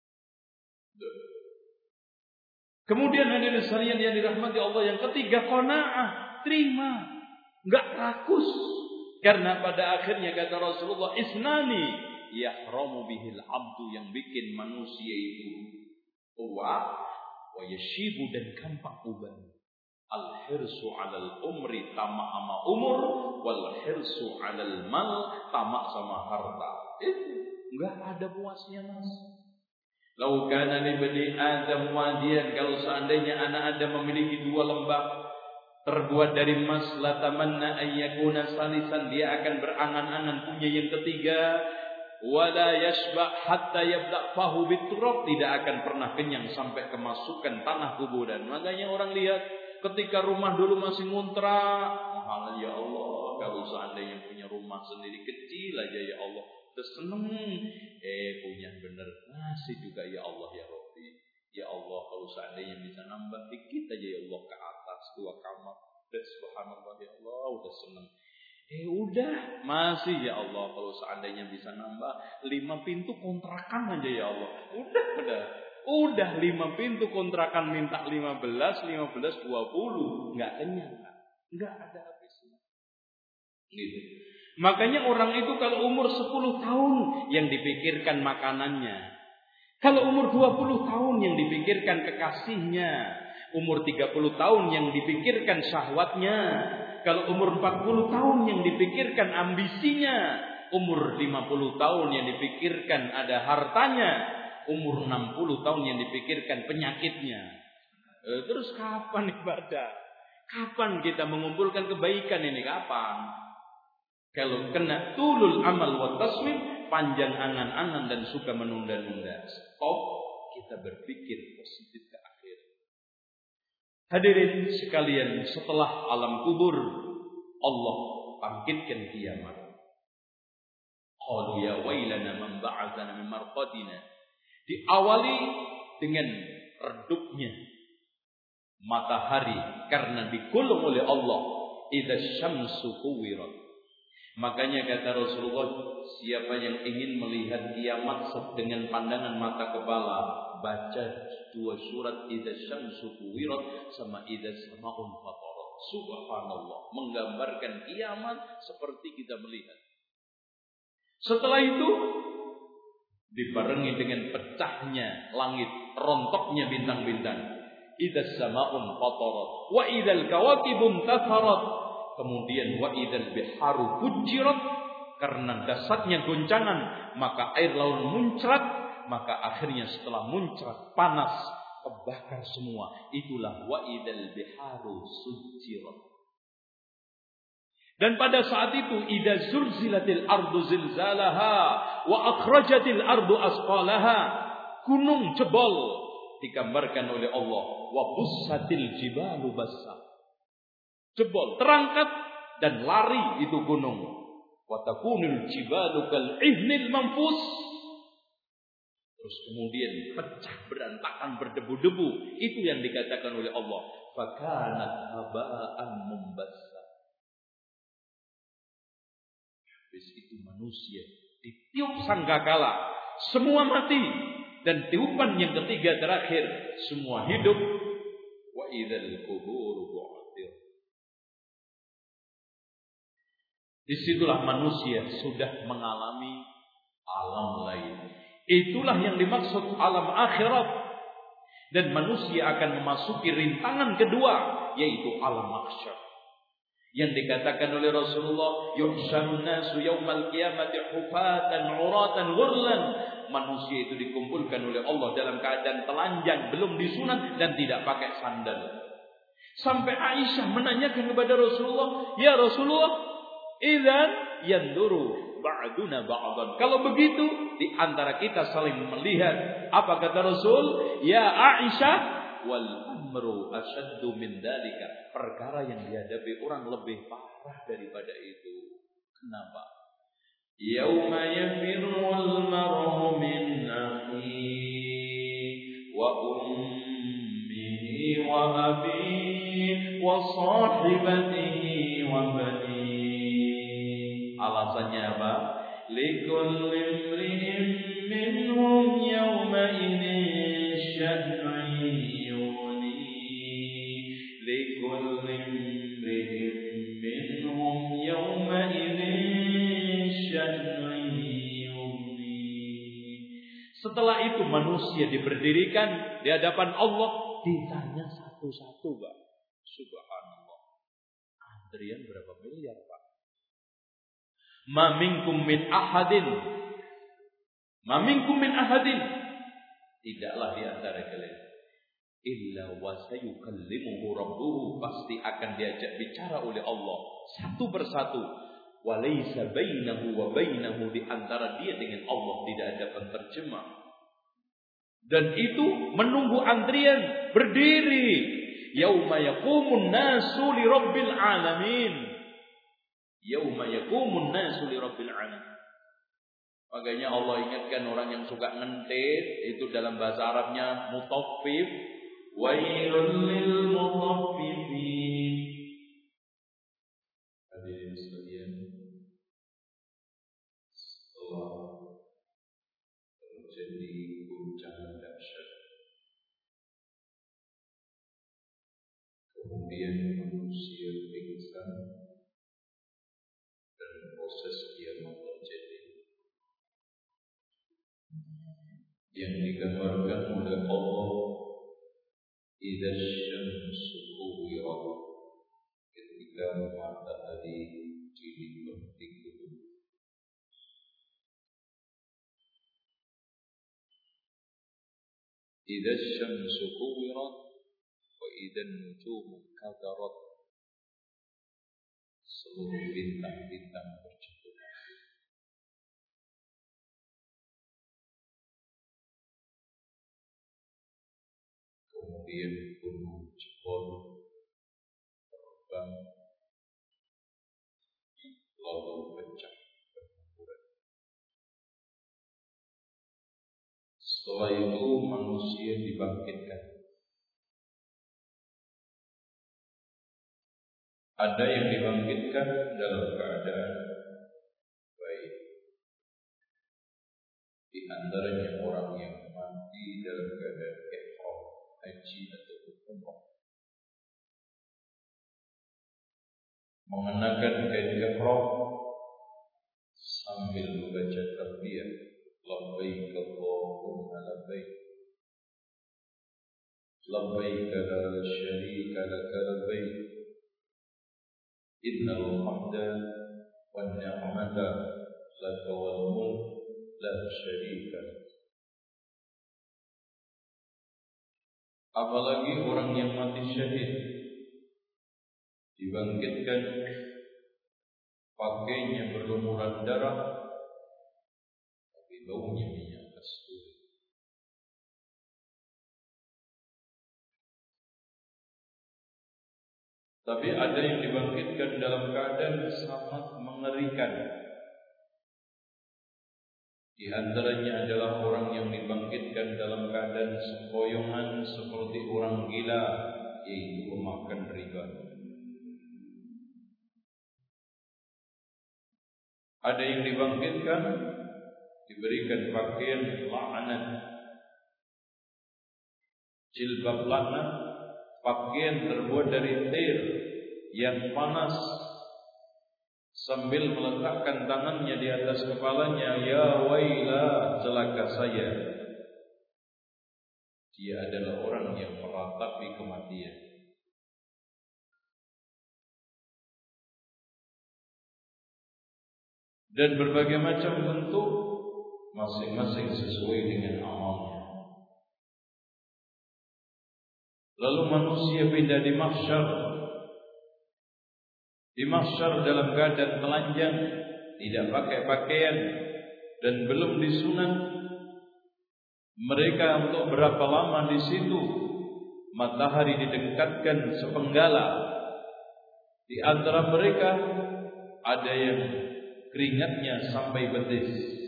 Kemudian hadirin sekalian yang dirahmati Allah, yang ketiga qanaah, terima, enggak rakus. Karena pada akhirnya kata Rasulullah, isnani yahramu bihil abdu, yang bikin manusia itu tua wa yashibu dan gampang ubah. Al-hirsu 'alal umri, tamak sama umur, wal hirsu 'alal mal, tamak sama harta. Itu enggak ada puasnya, Mas. Lau kana li bani Adam wadiyan, kalau seandainya anak Adam memiliki dua lembah terbuat dari emas, la tamanna ayyakuna salisan, dia akan berangan-angan punya yang ketiga. Wala yashba hatta yabda fahu biturab, tidak akan pernah kenyang sampai kemasukan tanah kuburan. Makanya orang lihat ketika rumah dulu masih ngontrak, mahal ya Allah. Kalau seandainya punya rumah sendiri kecil aja ya Allah, udah seneng. Punya bener masih juga ya Allah ya Rabbi. Ya Allah, kalau seandainya bisa nambah dikit aja ya Allah ke atas 2 kamar. Udah subhanallah ya Allah, udah seneng. Udah masih ya Allah, kalau seandainya bisa nambah 5 pintu kontrakan aja ya Allah. Udah 5 pintu kontrakan minta 15, 20, enggak kenyang, enggak ada habisnya. Gitu. Makanya orang itu kalau umur 10 tahun yang dipikirkan makanannya. Kalau umur 20 tahun yang dipikirkan kekasihnya. Umur 30 tahun yang dipikirkan syahwatnya. Kalau umur 40 tahun yang dipikirkan ambisinya. Umur 50 tahun yang dipikirkan ada hartanya. Umur 60 tahun yang dipikirkan penyakitnya. Terus kapan ibadah? Kapan kita mengumpulkan kebaikan ini? Kapan? Kalau kena tulul amal wa taswib, panjang angan-angan dan suka menunda-nunda. Stop, kita berpikir positif ke akhir. Hadirin sekalian, setelah alam kubur, Allah bangkitkan kiamat. Qalu ya wailana man ba'atsana min marqadina. Diawali dengan redupnya matahari karena digulung oleh Allah. Idza syamsu kuwirat. Makanya kata Rasulullah, siapa yang ingin melihat kiamat dengan pandangan mata kepala, baca 2 surat Idza syamsu kuwirat sama Idza samaun fatarat. Subhanallah, menggambarkan kiamat seperti kita melihat. Setelah itu dibarengi dengan pecahnya langit, rontoknya bintang-bintang. Idza samaun fatarat wa idzal kawakibun tatharat. Kemudian wa idzal biharu fujirat, karena dasarnya goncangan maka air laut muncrat, maka akhirnya setelah muncrat panas kebakar semua. Itulah wa idzal biharu sujirat. Dan pada saat itu idza zulzilatil ardu zilzalaha wa akhrajatil ardu asqalaha, gunung jebol digambarkan oleh Allah, wa bussatil jibalu bassa, jebol, terangkat dan lari itu gunung. Wa takunul jibalu kal ihnil manfus. Terus kemudian pecah berantakan berdebu-debu. Itu yang dikatakan oleh Allah, fakanat haba'an mumbassa. Habis itu manusia ditiup sangkakala, semua mati, dan tiupan yang ketiga terakhir semua hidup. Wa idzal qubur bu'athir. Disitulah manusia sudah mengalami alam lain. Itulah yang dimaksud alam akhirat. Dan manusia akan memasuki rintangan kedua, yaitu alam mahsyar. Yang dikatakan oleh Rasulullah, yuhsyarun nasu yaumal qiyamati hufatan uratan ghurlan. Manusia itu dikumpulkan oleh Allah dalam keadaan telanjang, belum disunat dan tidak pakai sandal. Sampai Aisyah menanyakan kepada Rasulullah, ya Rasulullah, idzan yanduru ba'duna ba'dan. Kalau begitu, di antara kita saling melihat. Apa kata Rasul? Ya Aisyah, wal amru asyaddu min dzalika. Perkara yang dihadapi orang lebih parah daripada itu. Kenapa? Yauma yafirrul mar'u min akhihi wa ummihi wa abihi wa sahibatihi wa banihi. Alasannya apa? Likulli imri'in minhum yawma idin sya'nun yughnihi. Likulli imri'in minhum yawma idin sya'nun yughnihi. Setelah itu manusia diberdirikan di hadapan Allah, ditanya satu-satu, Pak. Subhanallah. Antrian berapa miliar, Pak? Ma minkum min ahadin. Ma minkum min ahadin. Tidaklah di antara kalian illa wa sayukallimuhu rabbuhu, pasti akan diajak bicara oleh Allah satu persatu. Wa laisa bainahu wa bainahu, di antara dia dengan Allah tidak ada penterjemah. Dan itu menunggu antrian berdiri. Yauma yaqumun nasu li rabbil alamin. Yauma yaqumun nasu li rabbil alamin. Makanya Allah ingatkan orang yang suka ngentit, itu dalam bahasa Arabnya mutaffif. Wailul lil mutaffifin. Hadirin sekalian, setelah terjadi guncangan dahsyat, kemudian manusia pingsan dan proses kiamat terjadi, yang digambarkan oleh Allah idza syamsu kuwirat, ketika matahari dilipat-lipat. Idza syamsu kuwirat wa idzan nujumu kadarat, seluruh bintang-bintang berjatuhan. Kemudian gunung jebol, terbang, lalu pecah berhamburan. Setelah itu manusia dibangkitkan. Ada yang dibangkitkan dalam keadaan baik, di antaranya orang yang mati dalam keadaan ihram, haji atau umrah, mengenakan kain ihram sambil membaca talbiyah, labbaik Allahumma labbaik, labbaik la syarika laka labbaik, innal hamda wan ni'mata laka wal mulk la syarika lak. Apalagi orang yang mati syahid, dibangkitkan, pakainya berlumuran darah, tapi baunya minyak kasturi. Tapi ada yang dibangkitkan dalam keadaan sangat mengerikan. Di antaranya adalah orang yang dibangkitkan dalam keadaan sempoyongan seperti orang gila, yaitu pemakan riba. Ada yang dibangkitkan, diberikan pakaian laknat, jilbab laknat, pakaian terbuat dari tir yang panas, sambil meletakkan tangannya di atas kepalanya, ya wailah, celaka saya. Dia adalah orang yang meratapi kematian. Dan berbagai macam bentuk, masing-masing sesuai dengan amalnya. Lalu manusia pindah di mahsyar. Di mahsyar dalam keadaan telanjang, tidak pakai pakaian dan belum disunat, mereka untuk berapa lama di situ? Matahari didekatkan sepenggala. Di antara mereka ada yang keringatnya sampai betis,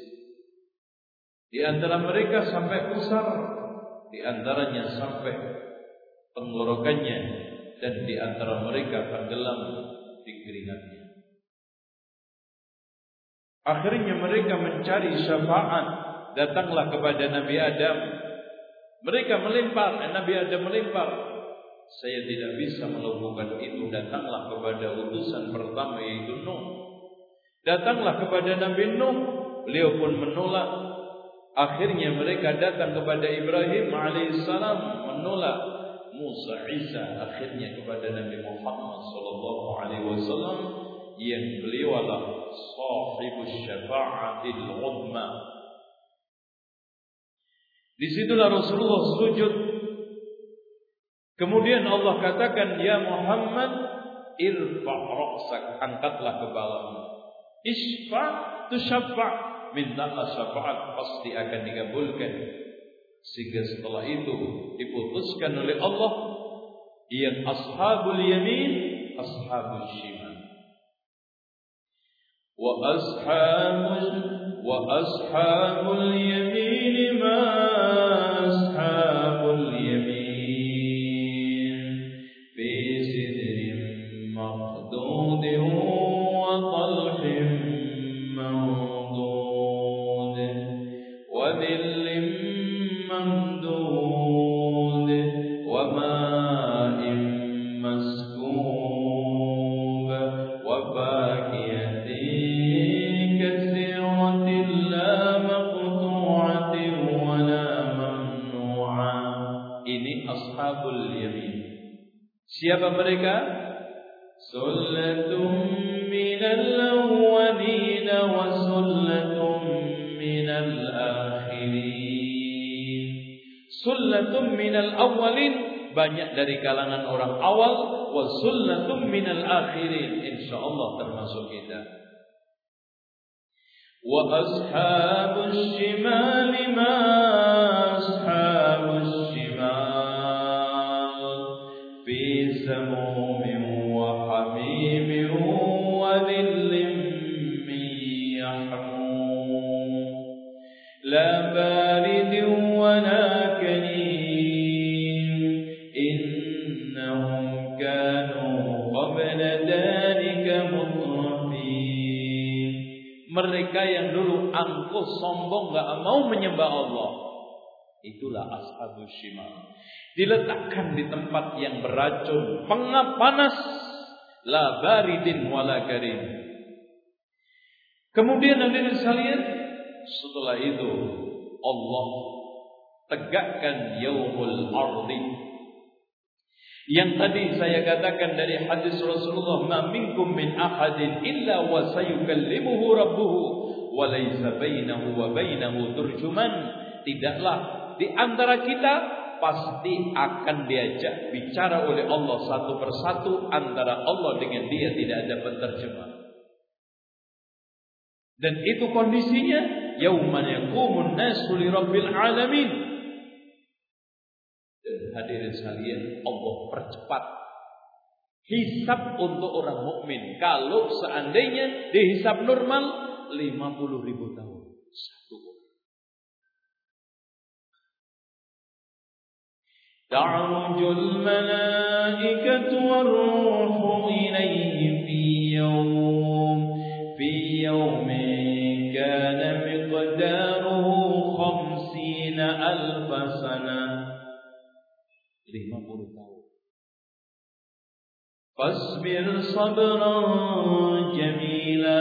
di antara mereka sampai pusar, di antaranya sampai tenggorokannya, dan di antara mereka tenggelam di keringatnya. Akhirnya mereka mencari syafaat, datanglah kepada Nabi Adam. Mereka melempar, Nabi Adam melempar, saya tidak bisa melakukan itu. Datanglah kepada utusan pertama yaitu Nuh. Datanglah kepada Nabi Nuh, beliau pun menolak. Akhirnya mereka datang kepada Ibrahim alaihissalam, menolak. Musa, Isa, akhirnya kepada Nabi Muhammad sallallahu alaihi wasallam yang beliau adalah sahibus syafa'atil uzma. Disitulah Rasulullah sujud. Kemudian Allah katakan, ya Muhammad, irfa' ra'sak, angkatlah kepalamu. Isfa' tusyaffa', mintalah syafaat, pasti akan dikabulkan. Sehingga setelah itu diputuskan oleh Allah yang ashabul yamin, ashabul shimal. Wa ashabul yamin ma ashabul yamin, fi sidrin maqdudin wa talhin mamdud wa dhillin mamdud wa ma'in maskub wa fakihatin katsiratin la maqtu'atin wa la mamnu'a. Ini ashabul yamin. Siapa mereka? Sullatum minal awwalin wa sullatum minal akhirin. Sullatum minal awwalin, banyak dari kalangan orang awal, wa sullatum minal akhirin, insyaallah termasuk kita. Wa ashabus shimal ma ashabus shimal, fi samumin wa hamimin wa dhillin min yahmum, la baridin wa la karim, innahum kanu qabla dhalika mutrafin. Mereka yang dulu angkuh sombong, gak mau menyembah Allah, itulah ashabus shimal. Diletakkan di tempat yang beracun, pengap panas, la baridin wala karim. Kemudian hadirin sekalian, setelah itu Allah tegakkan yaumul ardi. Yang tadi saya katakan dari hadis Rasulullah, ma minkum min ahadin illa wa sayukallimuhu rabbuhu wa laysa bainahu wa bainahu turjuman. Tidaklah di antara kita pasti akan diajak bicara oleh Allah satu persatu, antara Allah dengan dia tidak ada penterjemah. Dan itu kondisinya yauman yaqumun nasu li rabbil alamin. Dan hadirin sekalian, Allah percepat hisab untuk orang mukmin. Kalau seandainya dihisab normal 50.000 tahun satu. Ta'rujul malaikatu war-ruhu ilayhi fi yawmin kana miqdaruhu 50,000 sanah. 50 tahun. Fasbir sabran jamila,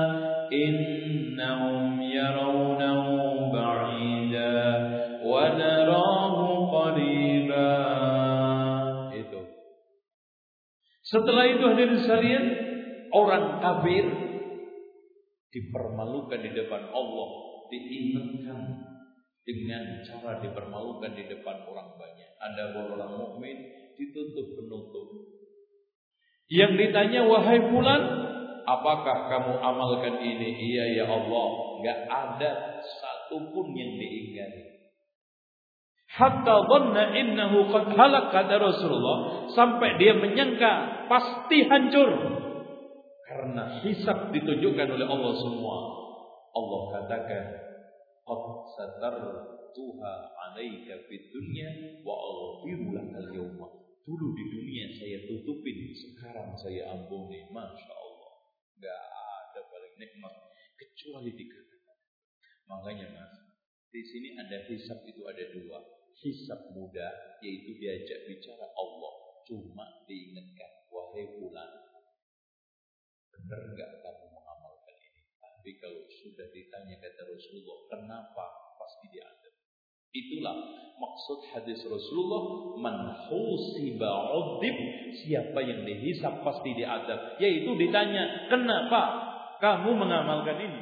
innahum yarawnahu ba'ida wa narahu qariba. Itu. Setelah itu hadirin sekalian, orang kafir dipermalukan di depan Allah, diingatkan dengan cara dipermalukan di depan orang banyak. Ada orang mukmin ditutup penutup. Yang ditanya, wahai fulan, apakah kamu amalkan ini? Iya ya Allah. Enggak ada satupun yang diingkari. Hatta dhanna innahu qad halak, kata Rasulullah, sampai dia menyangka pasti hancur karena hisab ditunjukkan oleh Allah semua. Allah katakan, qad satartuha 'alaika fid dunya wa aghfiru lakal yawma. Dulu di dunia saya tutupin, sekarang saya ampuni. Masya Allah, enggak ada paling nikmat kecuali dikatakan. Makanya Mas, di sini ada hisab itu ada dua. Hisab mudah, yaitu diajak bicara Allah, cuma diingatkan, wahai fulan, benar enggak kamu mengamalkan ini? Tapi kalau sudah ditanya, kata Rasulullah, kenapa? Pasti diadab. Itulah maksud hadis Rasulullah, man husiba udib, siapa yang dihisab pasti diadab, yaitu ditanya, kenapa kamu mengamalkan ini?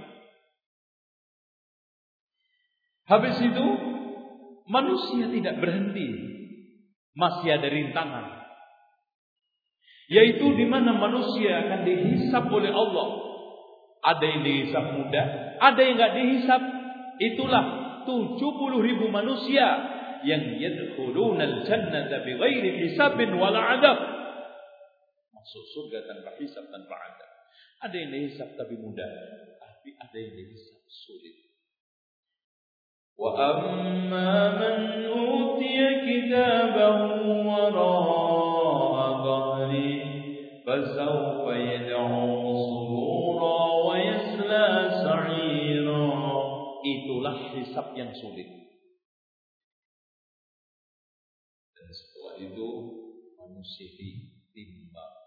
Habis itu manusia tidak berhenti, masih ada rintangan, yaitu di mana manusia akan dihisab oleh Allah. Ada yang dihisab mudah, ada yang enggak dihisab. Itulah 70.000 manusia yang yadkhulunal jannata bighairi hisabin wala adab, masuk surga tanpa hisab, tanpa adab. Ada yang dihisab tapi mudah, tapi ada yang dihisab sulit. Wa amma man utiya kitabahu wara'a dhahri fasawfa yad'u subura wa yasla sa'ira. Itulah hisab yang sulit. Dan setelah itu manusia ditimbang.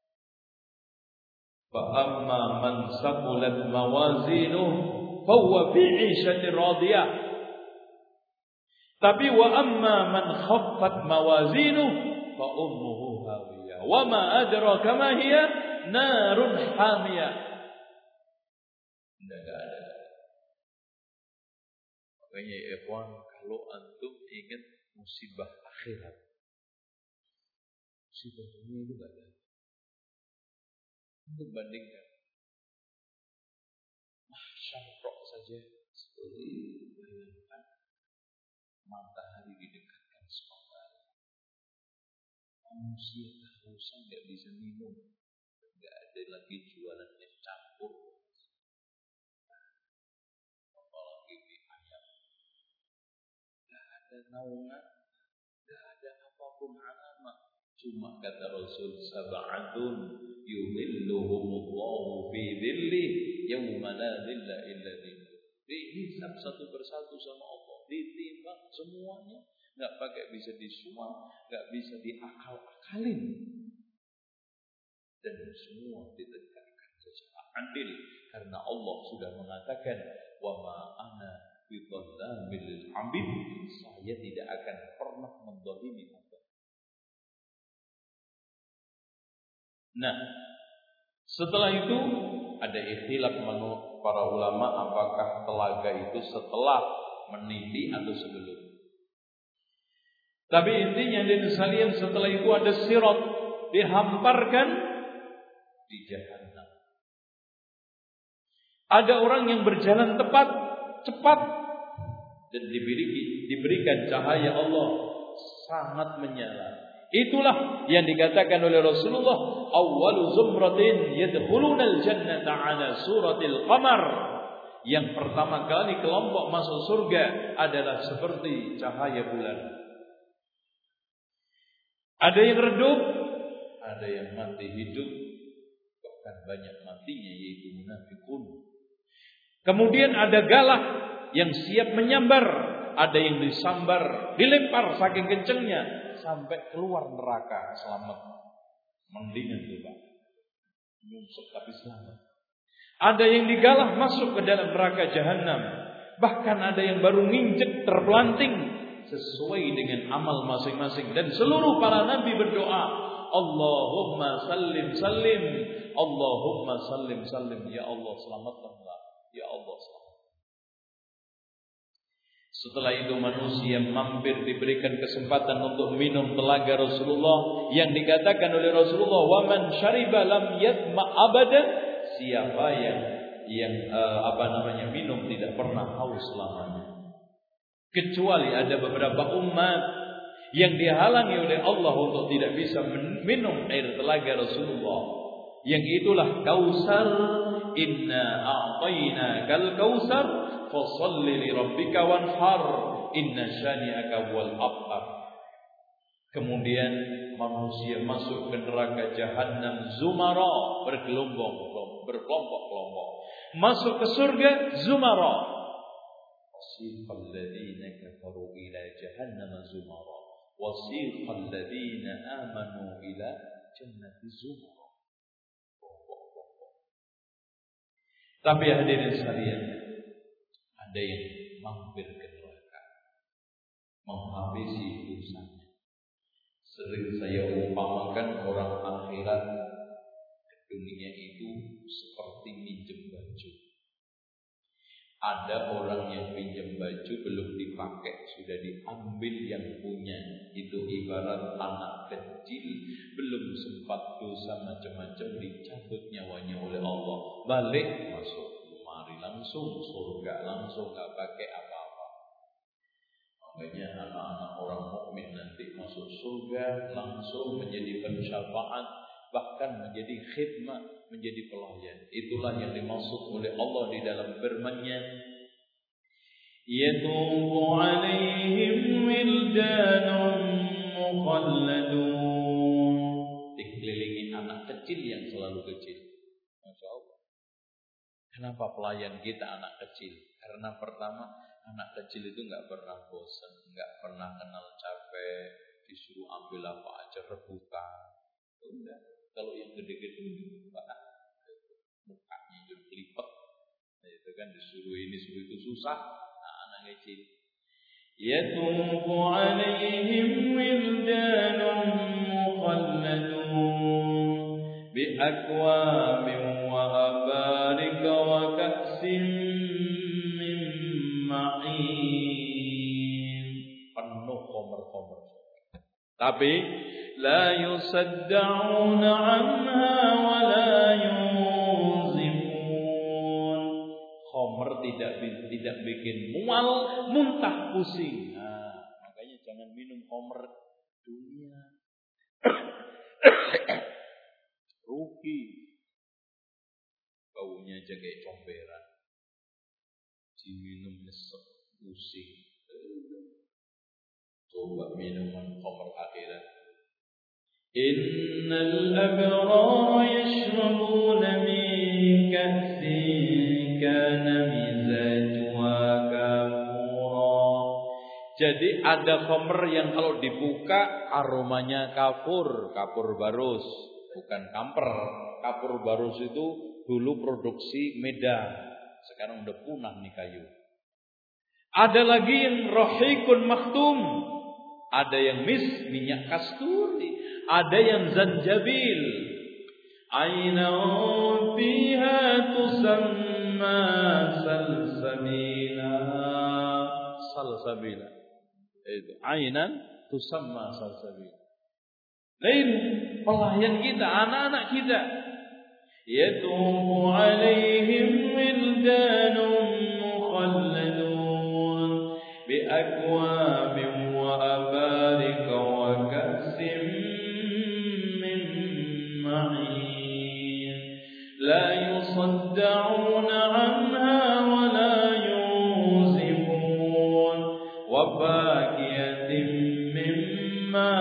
Fa amma man saqulat mawazinuhu fa huwa fi 'ishatin radiyah. Tapi wa amma man khaffat mawazinuhu fa ummuhu hawiyah wa ma adraka ma hiya narun hamiyah. Enggak ada. Makanya ikhwan, kalau antum ingat musibah akhirat, musibah dunia itu enggak ada. Untuk bandingkan mahsyar saja seperti bayangkan matahari didekatkan sekali. Manusia kehausan nggak bisa minum, nggak ada lagi jualannya campur, apalagi mie ayam, nggak ada naungan, nggak ada apapun alamah. Cuma kata Rasul, sab'atun yudhilluhumullahu fi dhilli yawma la dhilla illa dhilluh. Dihisab satu persatu sama Allah, ditimbang semuanya, nggak pakai bisa disuap, nggak bisa diakal-akalin, dan semua ditegakkan secara adil karena Allah sudah mengatakan, wa ma ana bidzallamin lil 'abid, saya tidak akan pernah menzalimi hamba. Nah, setelah itu ada ikhtilaf para ulama, apakah telaga itu setelah meniti atau sebelum. Tapi intinya dari sekalian, setelah itu ada sirat, dihamparkan di jahannam. Ada orang yang berjalan tepat, cepat, dan diberikan cahaya Allah sangat menyala. Itulah yang dikatakan oleh Rasulullah, awwalu zumratin yadkhulunal jannata ala suratil qamar. Yang pertama kali kelompok masuk surga adalah seperti cahaya bulan. Ada yang redup, ada yang mati hidup, bahkan banyak matinya, yaitu munafikun. Kemudian ada galak yang siap menyambar, ada yang disambar, dilempar saking kencengnya sampai keluar neraka, selamat. Mendingan itu Pak, nyungsep tapi selamat. Ada yang digalah masuk ke dalam neraka jahanam. Bahkan ada yang baru nginjek terpelanting sesuai dengan amal masing-masing. Dan seluruh para nabi berdoa, Allahumma sallim sallim, Allahumma sallim sallim, ya Allah selamatkanlah, ya Allah selamatkanlah. Setelah itu manusia mampir diberikan kesempatan untuk minum telaga Rasulullah yang dikatakan oleh Rasulullah, wa man syariba lam yatma abadan, siapa yang minum tidak pernah haus selamanya. Kecuali ada beberapa umat yang dihalangi oleh Allah untuk tidak bisa minum air telaga Rasulullah. Yang itulah Kausar, inna a'tainakal kausar fasholli li rabbika wanhar inna syani'aka wal abtar. Kemudian manusia masuk ke neraka Jahannam zumara, berkelompok-kelompok. Masuk ke surga zumara. Wasiqal ladzina kafaru ila jahannam zumara. Wasiqal ladzina amanu ila jannati zumara. Tapi hadirin sekalian, ada yang mampir ke neraka, menghabisi dosanya. Sering saya umpamakan orang akhirat ke dunia itu seperti minjem baju. Ada orang yang pinjam baju belum dipakai, sudah diambil yang punya. Itu ibarat anak kecil belum sempat dosa macam-macam, dicabut nyawanya oleh Allah. Balik masuk lemari langsung surga, langsung gak pakai apa-apa. Makanya anak-anak orang mukmin nanti masuk surga langsung menjadi pensyafaat, bahkan menjadi khidmat, menjadi pelayan. Itulah yang dimaksud oleh Allah di dalam firman-Nya, yatubu alaihim wildanun mukhalladun. Dikelilingi anak kecil yang selalu kecil. Masya Allah. Kenapa pelayan kita anak kecil? Karena pertama, anak kecil itu gak pernah bosan, gak pernah kenal capek, disuruh ambil apa aja rebutan. Udah. Kalau yang gede-gede mukanya jadi kelipet, itu kan disuruh ini suruh itu susah. Nah, anak kecil. Yatubu alaihim wildanun mukhalladun bi akwabin wa abarika wa ka'sin min ma'in. Penuh khamr-khamr. Tapi la yusaddauna anha wa la yunzifun. Khamr tidak bikin mual, muntah, pusing. Nah, makanya jangan minum khamr dunia. Rugi. Baunya aja kayak comberan. Diminum nyesek, pusing. Coba minuman khamr akhirat. Innal abrara yashrabuna min ka'sin kana mizajuha kafura. Jadi ada khamr yang kalau dibuka aromanya kafur, kapur barus, bukan kamper. Kapur barus itu dulu produksi Medan, sekarang udah punah nih kayu. Ada lagi yang rohikun maktum, ada yang minyak kasturi, ada yang zanjabil. Aina fiha tusamma salsabila. Salsabila. Itu ainan tusamma salsabila. Lain pelayan kita, anak-anak kita. Yatubu alaihim wildanun mukhalladun bi akwabin wa abarika wa ka'sin min ma'in la yusaddauna anha wa la yunzifun wa fakiyatin mimma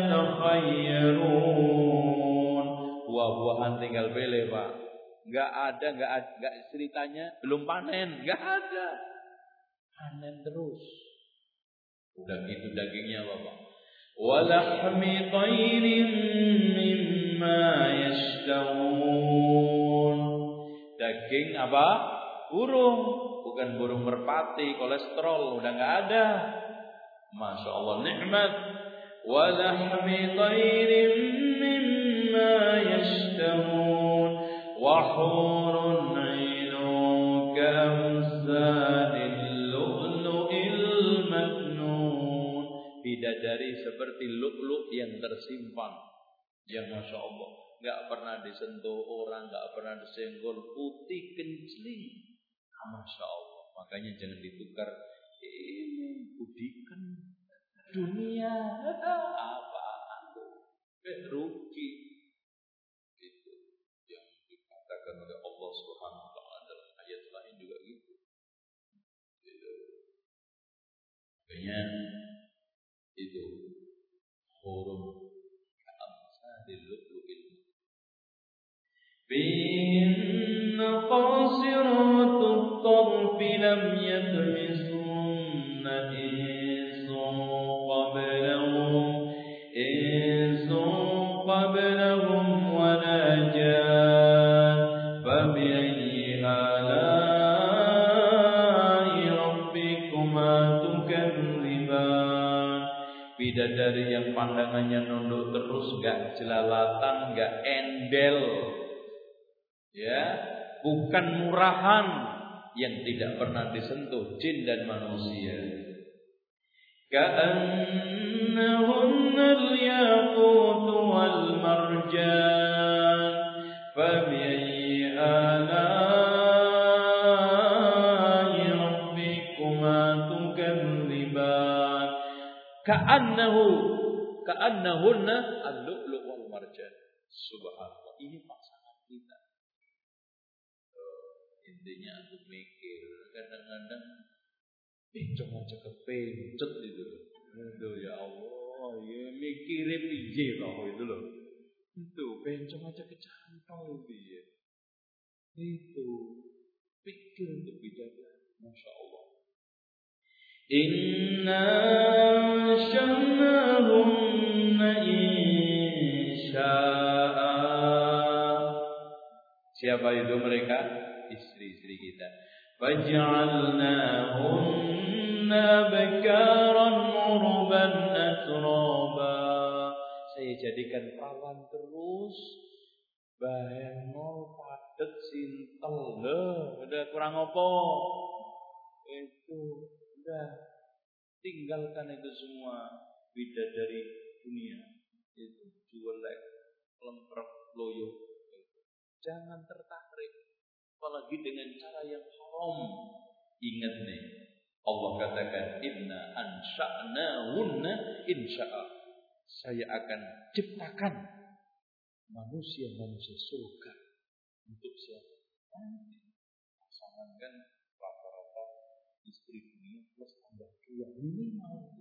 yatakhayyarun. Buah-buahan tinggal pilih, Pak. Enggak ceritanya belum panen, enggak ada. Panen terus. Udah gitu dagingnya apa, Pak? Walahmi tayrin mimma yashtahun. Daging apa? Burung, bukan burung merpati, kolesterol udah enggak ada. Masya Allah, nikmat. Walahmi tayrin mimma yashtahun wa hurun 'ainun kamsalil lu'lu'il maknun. Bidadari seperti lu'lu' yang tersimpan, yang Masya Allah nggak pernah disentuh orang, nggak pernah disenggol, putih kencling. Masya Allah. Makanya jangan ditukar. Ini budikan dunia apaan tuh? Rugi. Itu yang dikatakan oleh Allah Subhanahu wa taala dalam ayat lain juga gitu. Makanya itu huruf ka'amsalil lu'lu'il فيهن قاصرات الطرف لم يطمثهن إنس قبلهم ولا جان فبأي آلاء ربكما تكذبان. Bidadari yang pandangannya nunduk terus, gak jelalatan, gak endel, ya, bukan murahan yang tidak pernah disentuh jin dan manusia. Ka'annahunna al-yaqut wal marjan fabi'ayyi ala'i rabbikuma tukadziban. Ka'annahunna al-lu'lu' wal marjan. Subhanallah, ini pasangan kita. Intinya aku mikir kadang-kadang cuma aja kepencet itu. Aduh ya Allah, ya mikirin piye loh itu loh. Itu pencet aja kecantol piye. Itu pikir untuk bicara, Masya Allah. Inna syannahunna insya'a. Siapa itu mereka? Istri-istri kita. Faj'alnahunna bakaran urban atraba. Saya jadikan perawan terus, bengol padet sintel. Udah kurang apa? Itu udah, tinggalkan itu semua bidadari dunia. Itu jualek, lemprek, loyo. Jangan tertarik, apalagi dengan cara yang haram. Ingat nih, Allah katakan inna ansha'nahunna insya'a. Saya akan ciptakan manusia-manusia surga. Untuk siapa? Nanti pasangan kan rata-rata istri dunia plus tambah 2 minimal.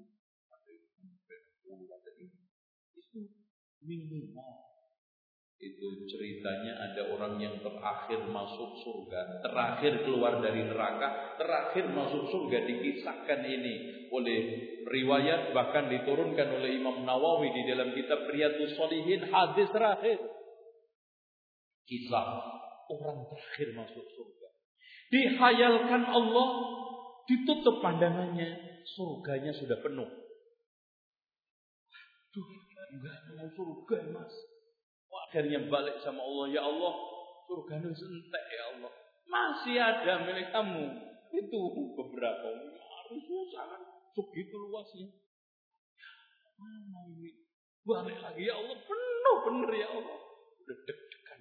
Itu minimal. Itu ceritanya ada orang yang terakhir masuk surga, terakhir keluar dari neraka, terakhir masuk surga. Dikisahkan ini oleh riwayat, bahkan diturunkan oleh Imam Nawawi di dalam kitab Riyadhus Shalihin, hadis terakhir. Kisah orang terakhir masuk surga. Dihayalkan Allah, ditutup pandangannya, surganya sudah penuh. Aduh, enggak mau surga Mas. Akhirnya balik sama Allah, ya Allah, surga itu entek ya Allah. Masih ada milik kamu. Itu beberapa. Harusnya sangat segitu luasnya. Mana ini? Balik lagi ya Allah, penuh bener ya Allah. Udah deg-degan.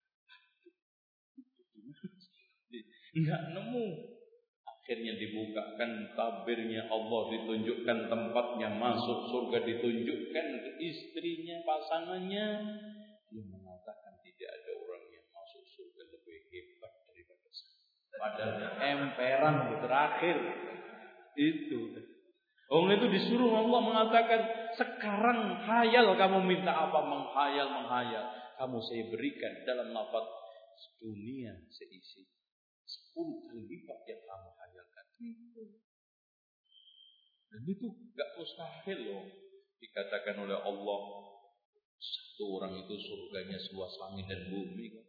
Enggak nemu. Akhirnya dibukakan tabirnya Allah, ditunjukkan tempatnya masuk surga, ditunjukkan istrinya, pasangannya. Dia mengatakan tidak ada orang yang masuk surga lebih hebat daripada saya. Padahal emperan terakhir itu. Orang itu disuruh Allah mengatakan, sekarang hayal kamu minta apa, menghayal. Kamu saya berikan dalam lafaz dunia seisi 10 kali lipat yang kamu hayalkan. Dan itu gak mustahil loh. Dikatakan oleh Allah, satu orang itu surganya seluas langit dan bumi.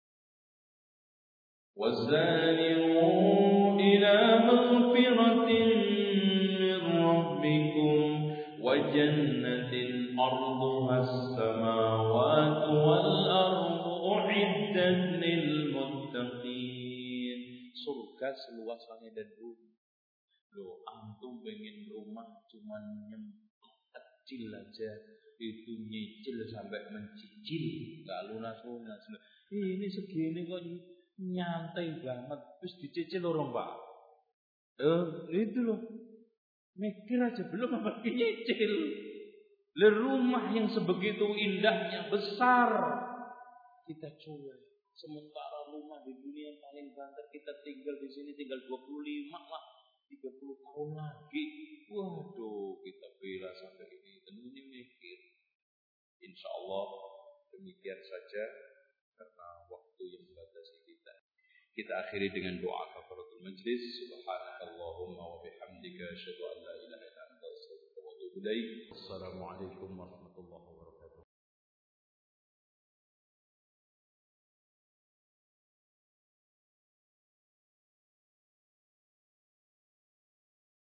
Wazani'u ila maghfiratin min rabbikum wa jannatin arduha as-samawati wal ardu u'iddat lil muttaqin. Surga seluas langit dan bumi. Loh, antum pengen rumah cuman kecil aja, itu nyicil sampai mencicil, nggak lunas-lunas. Ini segini kok nyantai banget, terus dicicil orang Pak. Itu loh, mikir aja belum apa nyicil. Rumah yang sebegitu indahnya, besar, kita coba. Sementara rumah di dunia yang paling banter kita tinggal di sini tinggal 25 lah, 30 tahun lagi. Waduh, kita bela sampai ini. Tentunya mikir. Insya Allah demikian saja karena waktu yang membatasi kita. Kita akhiri dengan doa kafaratul majlis. Subhanakallahumma wa bihamdika asyhadu an la ilaha illa anta astaghfiruka wa atubu ilaik. Assalamualaikum warahmatullahi wabarakatuh.